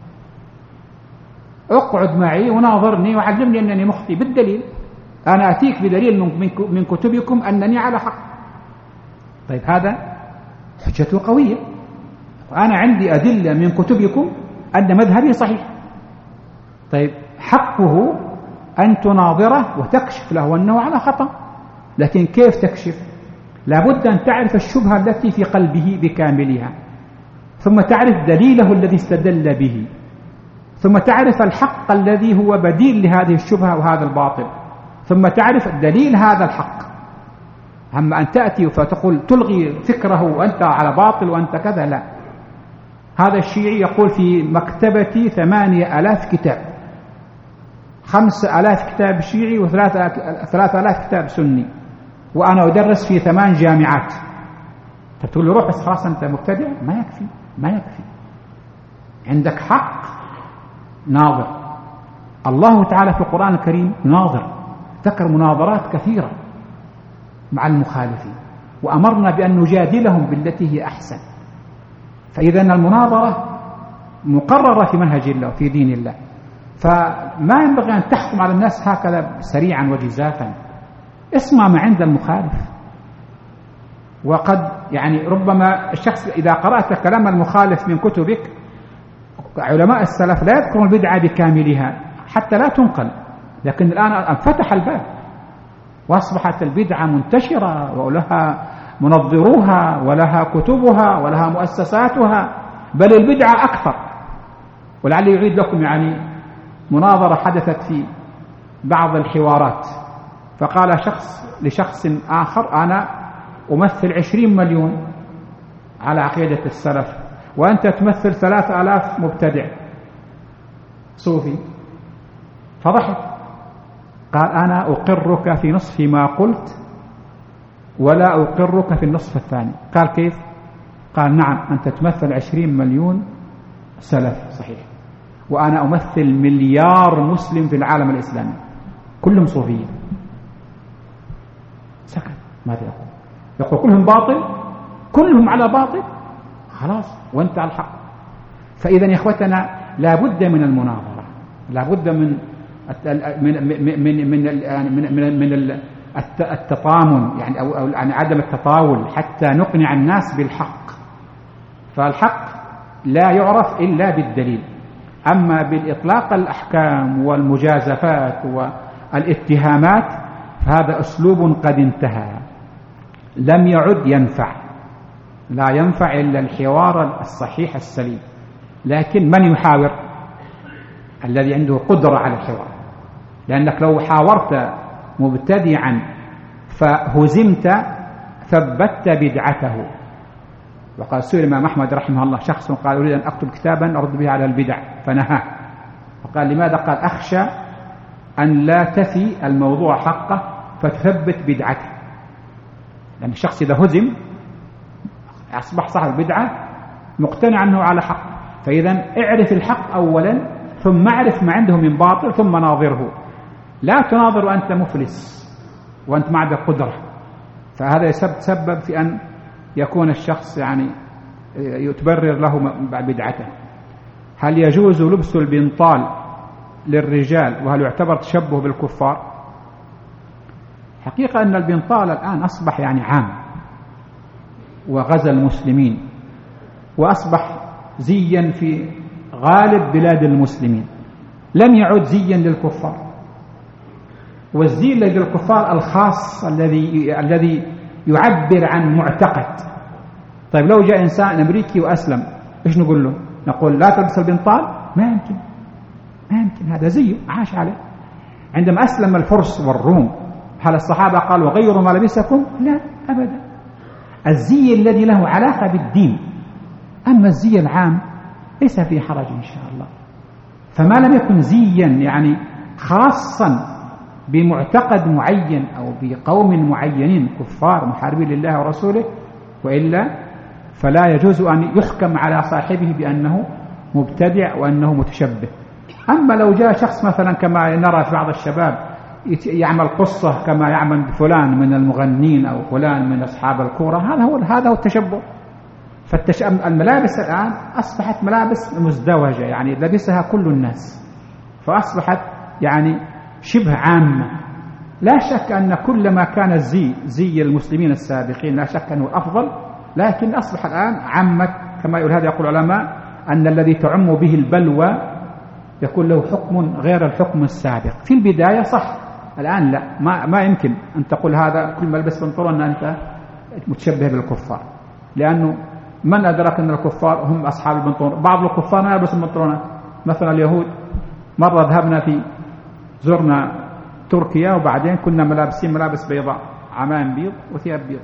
اقعد معي وناظرني وعلمني أنني مخطئ بالدليل. أنا أتيك بدليل من كتبكم أنني على حق. طيب هذا حجته قوية، وأنا عندي أدلة من كتبكم أن مذهبي صحيح. طيب حقه أن تناظره وتكشف له أنه على خطأ، لكن كيف تكشف؟ لابد أن تعرف الشبهة التي في قلبه بكاملها، ثم تعرف دليله الذي استدل به، ثم تعرف الحق الذي هو بديل لهذه الشبهة وهذا الباطل، ثم تعرف دليل هذا الحق. أما أن تأتي فتقول تلغي فكره وأنت على باطل وأنت كذا، لا. هذا الشيعي يقول في مكتبتي 8000 كتاب، 5000 كتاب شيعي و3000 كتاب سني، وأنا أدرس في 8 جامعات. تقول له روح بس خلاص أنت مبتدع؟ ما يكفي، ما يكفي. عندك حق، ناظر. الله تعالى في القرآن الكريم ناظر، ذكر مناظرات كثيرة مع المخالفين، وأمرنا بأن نجادلهم بالتي هي أحسن. فإذا المناظرة مقررة في منهج الله وفي دين الله، فما ينبغي أن تحكم على الناس هكذا سريعا وجزافا. اسمع ما عند المخالف. وقد يعني ربما الشخص إذا قرأت كلام المخالف من كتبك، علماء السلف لا يذكرون البدعة بكاملها حتى لا تنقل، لكن الآن انفتح الباب وأصبحت البدعة منتشرة ولها منظروها ولها كتبها ولها مؤسساتها، بل البدعة أكثر. ولعلي يعيد لكم يعني مناظرة حدثت في بعض الحوارات، فقال شخص لشخص آخر أنا أمثل 20 مليون على عقيدة السلف، وأنت تمثل 3000 مبتدع صوفي. فضحك، قال أنا أقرك في نصف ما قلت ولا أقرك في النصف الثاني. قال كيف؟ قال نعم، أنت تمثل 20 مليون سلف صحيح، وأنا أمثل 1 مليار مسلم في العالم الإسلامي كلهم صوفيين. سكت، ماذا يقول؟ يقول كلهم باطل، كلهم على باطل، خلاص وانت على الحق. فإذا يا إخوتنا لا بد من المناظرة، لا بد من من التطامن يعني أو يعني عدم التطاول حتى نقنع الناس بالحق. فالحق لا يعرف إلا بالدليل. أما بالإطلاق الأحكام والمجازفات والاتهامات فهذا أسلوب قد انتهى، لم يعد ينفع. لا ينفع إلا الحوار الصحيح السليم. لكن من يحاور؟ الذي عنده قدرة على الحوار. لأنك لو حاورت مبتدعا فهزمت ثبت بدعته. وقال سئل الإمام أحمد رحمه الله شخص قال أريد أن أكتب كتابا أرد به على البدع فنهاه. فقال لماذا؟ قال أخشى أن لا تفي الموضوع حقه فتثبت بدعته. لأن الشخص إذا هزم أصبح صاحب بدعة مقتنع أنه على حق. فإذا اعرف الحق أولا ثم اعرف ما عنده من باطل ثم ناظره. لا تناظر وأنت مفلس وأنت ما عندك قدرة. فهذا يسبب في أن يكون الشخص يعني يتبرر له بدعته. هل يجوز لبس البنطال للرجال وهل يعتبر تشبه بالكفار؟ حقيقة أن البنطال الآن أصبح يعني عام وغزا المسلمين وأصبح زيا في غالب بلاد المسلمين، لم يعد زيا للكفار. والزي للكفار الخاص الذي يعبر عن معتقد. طيب لو جاء إنسان أمريكي وأسلم إيش نقول له؟ نقول لا تلبس البنطال؟ ما يمكن، هذا زيه عاش عليه. عندما أسلم الفرس والروم هل الصحابة قالوا غيروا ملابسكم؟ لا أبدا. الزي الذي له علاقة بالدين. أما الزي العام ليس فيه حرج إن شاء الله. فما لم يكن زيا يعني خاصا بمعتقد معين أو بقوم معينين كفار محاربين لله ورسوله وإلا فلا يجوز أن يحكم على صاحبه بأنه مبتدع وأنه متشبه. أما لو جاء شخص مثلا كما نرى في بعض الشباب يعمل قصة كما يعمل فلان من المغنين أو فلان من أصحاب الكورة، هذا هو التشبه. فالملابس الآن أصبحت ملابس مزدوجة يعني لبسها كل الناس فأصبحت يعني شبه عامة. لا شك أن كل ما كان زي المسلمين السابقين لا شك أنه أفضل، لكن أصبح الآن عامة كما يقول هذا يقول العلماء أن الذي تعم به البلوى يكون له حكم غير الحكم السابق. في البداية صح، الآن لا، ما يمكن أن تقول هذا كل ما لبس بنطلون أنت متشبه بالكفار، لأنه من أدرك أن الكفار هم أصحاب البنطلون. بعض الكفار ما يلبسون بنطلونات، مثلا اليهود. مرة ذهبنا زرنا تركيا وبعدين كنا ملابس بيضاء، عمائم بيض وثياب بيض،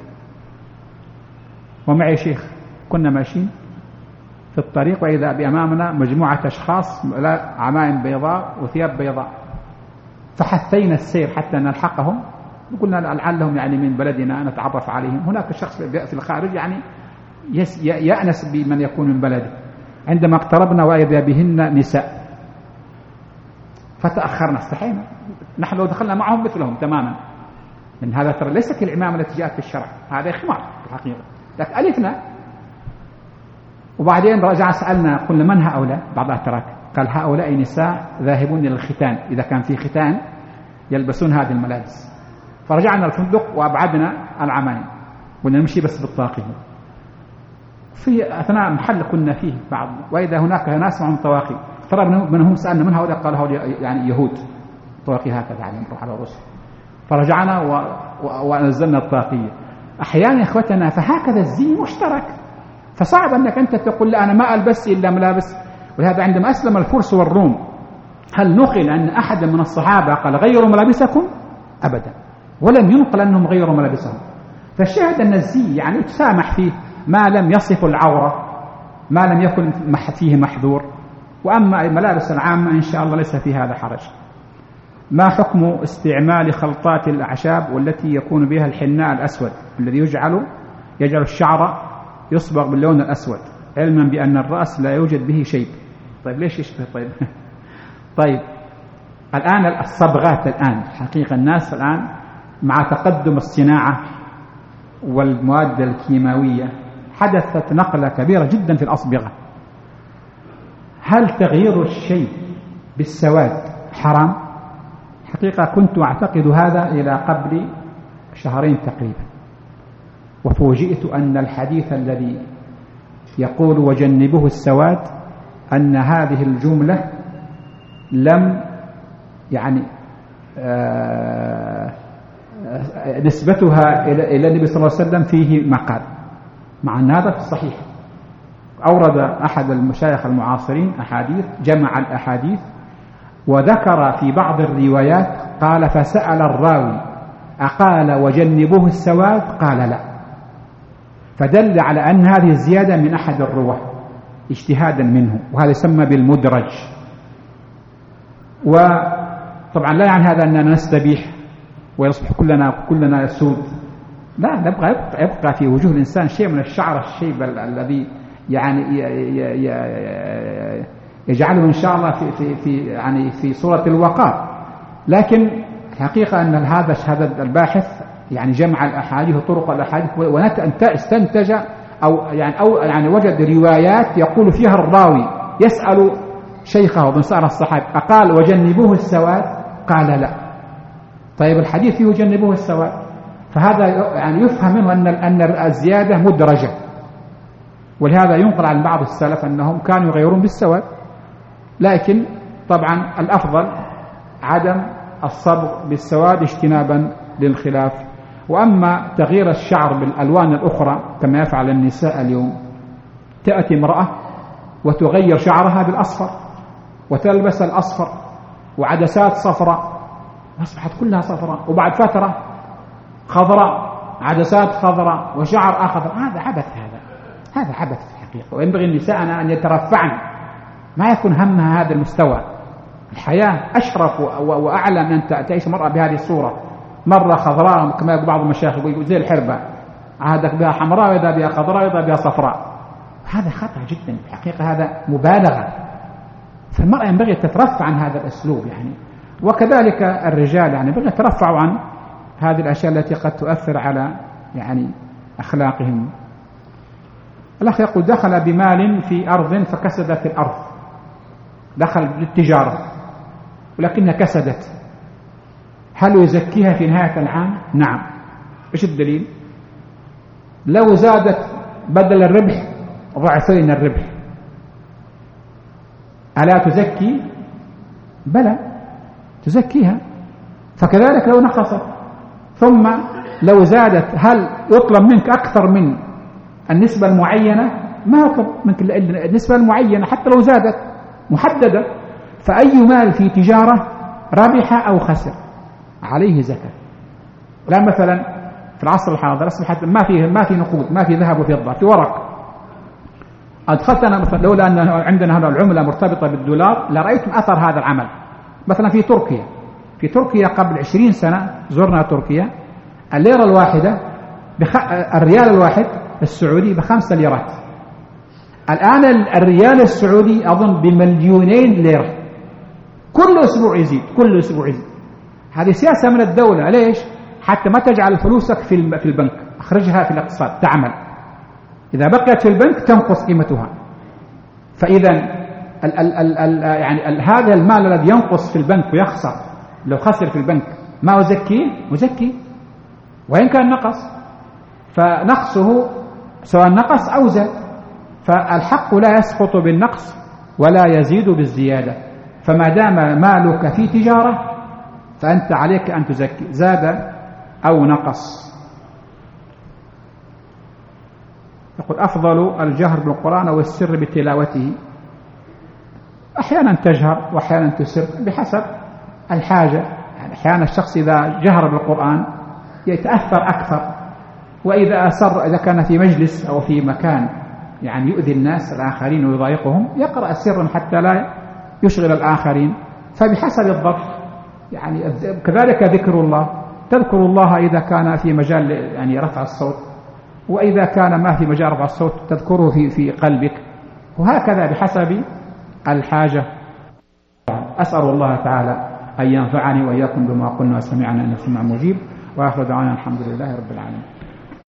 ومعي شيخ كنا ماشيين في الطريق وإذا بأمامنا مجموعة أشخاص عمائم بيضاء وثياب بيضاء، فحثينا السير حتى نلحقهم وقلنا لعلهم يعني من بلدنا نتعرف عليهم. هناك شخص في الخارج يعني يأنس بمن يكون من بلده. عندما اقتربنا وإذا بهن نساء فتأخرنا، استحينا. نحن لو دخلنا معهم مثلهم تماما. من هذا ترى ليس كالعمامة التي جاءت في الشرع، هذا خمار في الحقيقة. لكن ألفنا وبعدين رجع سألنا قلنا من هؤلاء؟ بعض الأتراك قال هؤلاء نساء ذاهبون إلى الختان، إذا كان في ختان يلبسون هذه الملابس. فرجعنا الفندق وأبعدنا العمائم ونمشي بس بالطاقية. في أثناء محل كنا فيه بعض وإذا هناك ناس معهم طواقي، اقتربنا منهم سألنا من هؤلاء؟ قال هؤلاء يعني يهود، طواقي هكذا يعني نروح على الرسل. فرجعنا ونزلنا الطاقية. أحيانا يا إخوتنا فهكذا الزي مشترك، فصعب أنك أنت تقول لا أنا ما ألبس إلا ملابس. ولهذا عندما أسلم الفرس والروم هل نقل أن أحد من الصحابة قال غيروا ملابسكم؟ أبدا، ولم ينقل أنهم غيروا ملابسهم. فالشاهد أن الزي يعني يتسامح فيه ما لم يصف العورة، ما لم يكن فيه محذور. وأما الملابس العامة إن شاء الله ليس فيها هذا حرج. ما حكم استعمال خلطات الأعشاب والتي يكون بها الحناء الأسود الذي يجعل الشعر يصبغ باللون الأسود علما بأن الرأس لا يوجد به شيء؟ طيب ليش يشبه؟ طيب الآن الصبغات الآن حقيقة الناس الآن مع تقدم الصناعة والمواد الكيماوية حدثت نقلة كبيرة جدا في الأصبغة. هل تغيير الشيء بالسواد حرام؟ حقيقة كنت أعتقد هذا إلى قبل شهرين تقريبا، وفوجئت أن الحديث الذي يقول وجنبه السواد أن هذه الجملة لم يعني نسبتها إلى النبي صلى الله عليه وسلم فيه مقال، مع أن هذا في الصحيح. أورد أحد المشايخ المعاصرين أحاديث، جمع الأحاديث وذكر في بعض الروايات قال فسأل الراوي أقال وجنبوه السواد؟ قال لا، فدل على أن هذه الزيادة من أحد الرواة اجتهادا منه، وهذا يسمى بالمدرج. وطبعا لا يعني هذا أننا نستبيح ويصبح كلنا يسود، لا، يبقى في وجوه الإنسان شيء من الشعر الشيب الذي يعني يجعله إن شاء الله في صورة الوقار. لكن الحقيقة أن هذا الباحث يعني جمع الأحاديث وطرق الأحاديث، واستنتج أو يعني وجد روايات يقول فيها الراوي يسأل شيخه بن سأل الصحابي أقال وجنبوه السواد؟ قال لا. طيب الحديث فيه جنبوه السواد، فهذا يعني يفهم منه أن الزيادة مدرجة. ولهذا ينقل عن بعض السلف أنهم كانوا يغيرون بالسواد، لكن طبعا الأفضل عدم الصبر بالسواد اجتنابا للخلاف. وأما تغيير الشعر بالألوان الأخرى كما يفعل النساء اليوم، تأتي امرأة وتغير شعرها بالأصفر وتلبس الأصفر وعدسات صفراء، أصبحت كلها صفراء، وبعد فترة خضراء، عدسات خضراء وشعر أخضر. هذا عبث، هذا عبث في الحقيقة. وينبغي النساء أن يترفعن، ما يكون همها هذا المستوى. الحياة أشرف وأعلى من أن تعيش مرأة بهذه الصورة، مرة خضراء كما يقول بعض المشايخ يقول زي الحربة، عادك بها حمراء وإذا بها خضراء وإذا بها صفراء. هذا خطأ جدا في الحقيقة، هذا مبالغة. فالمرأة ينبغي تترفع عن هذا الأسلوب يعني، وكذلك الرجال يعني ينبغي يترفعوا عن هذه الأشياء التي قد تؤثر على يعني أخلاقهم. الأخ يقول دخل بمال في أرض فكسدت الأرض، دخل للتجارة ولكنها كسدت، هل يزكيها في نهاية العام؟ نعم. إيش الدليل؟ لو زادت بدل الربح ضعفين الربح ألا تزكي؟ بلى تزكيها. فكذلك لو نقصت، ثم لو زادت هل يطلب منك أكثر من النسبة المعينة؟ ما يطلب منك النسبة المعينة حتى لو زادت محددة. فأي مال في تجارة ربح أو خسر عليه زكاة. لا مثلا في العصر الحاضر أصبحت ما في نقود، ما في ذهب وفضة، في ورق. أدخلت أنا مثلا لولا أن عندنا هذا العملة مرتبطة بالدولار لرأيت أثر هذا العمل. مثلا في تركيا قبل 20 سنة زرنا تركيا، الليرة الواحدة الريال الواحد السعودي ب5 ليرات. الآن الريال السعودي أظن ب2,000,000 ليرة، كل أسبوع يزيد. هذه سياسة من الدولة. ليش؟ حتى ما تجعل فلوسك في البنك، أخرجها في الاقتصاد تعمل. إذا بقيت في البنك تنقص قيمتها. فإذا يعني هذا المال الذي ينقص في البنك ويخسر، لو خسر في البنك ما مزكي وإن كان نقص، فنقصه سواء نقص أو زاد. فالحق لا يسقط بالنقص ولا يزيد بالزيادة. فما دام مالك في تجارة فأنت عليك أن تزكي، زاد أو نقص. يقول أفضل الجهر بالقرآن أو السر بتلاوته؟ أحيانا تجهر وأحيانا تسر بحسب الحاجة. يعني أحيانا الشخص إذا جهر بالقرآن يتأثر أكثر، وإذا أسر إذا كان في مجلس أو في مكان يعني يؤذي الناس الآخرين ويضايقهم يقرأ سرا حتى لا يشغل الآخرين. فبحسب الضبط. يعني كذلك ذكر الله، تذكر الله إذا كان في مجال يعني رفع الصوت، وإذا كان ما في مجال رفع الصوت تذكره في قلبك، وهكذا بحسب الحاجة. أسأل الله تعالى أن ينفعني وإياكم بما قلنا وسمعنا إنه سميع مجيب، وآخر دعوانا الحمد لله رب العالمين.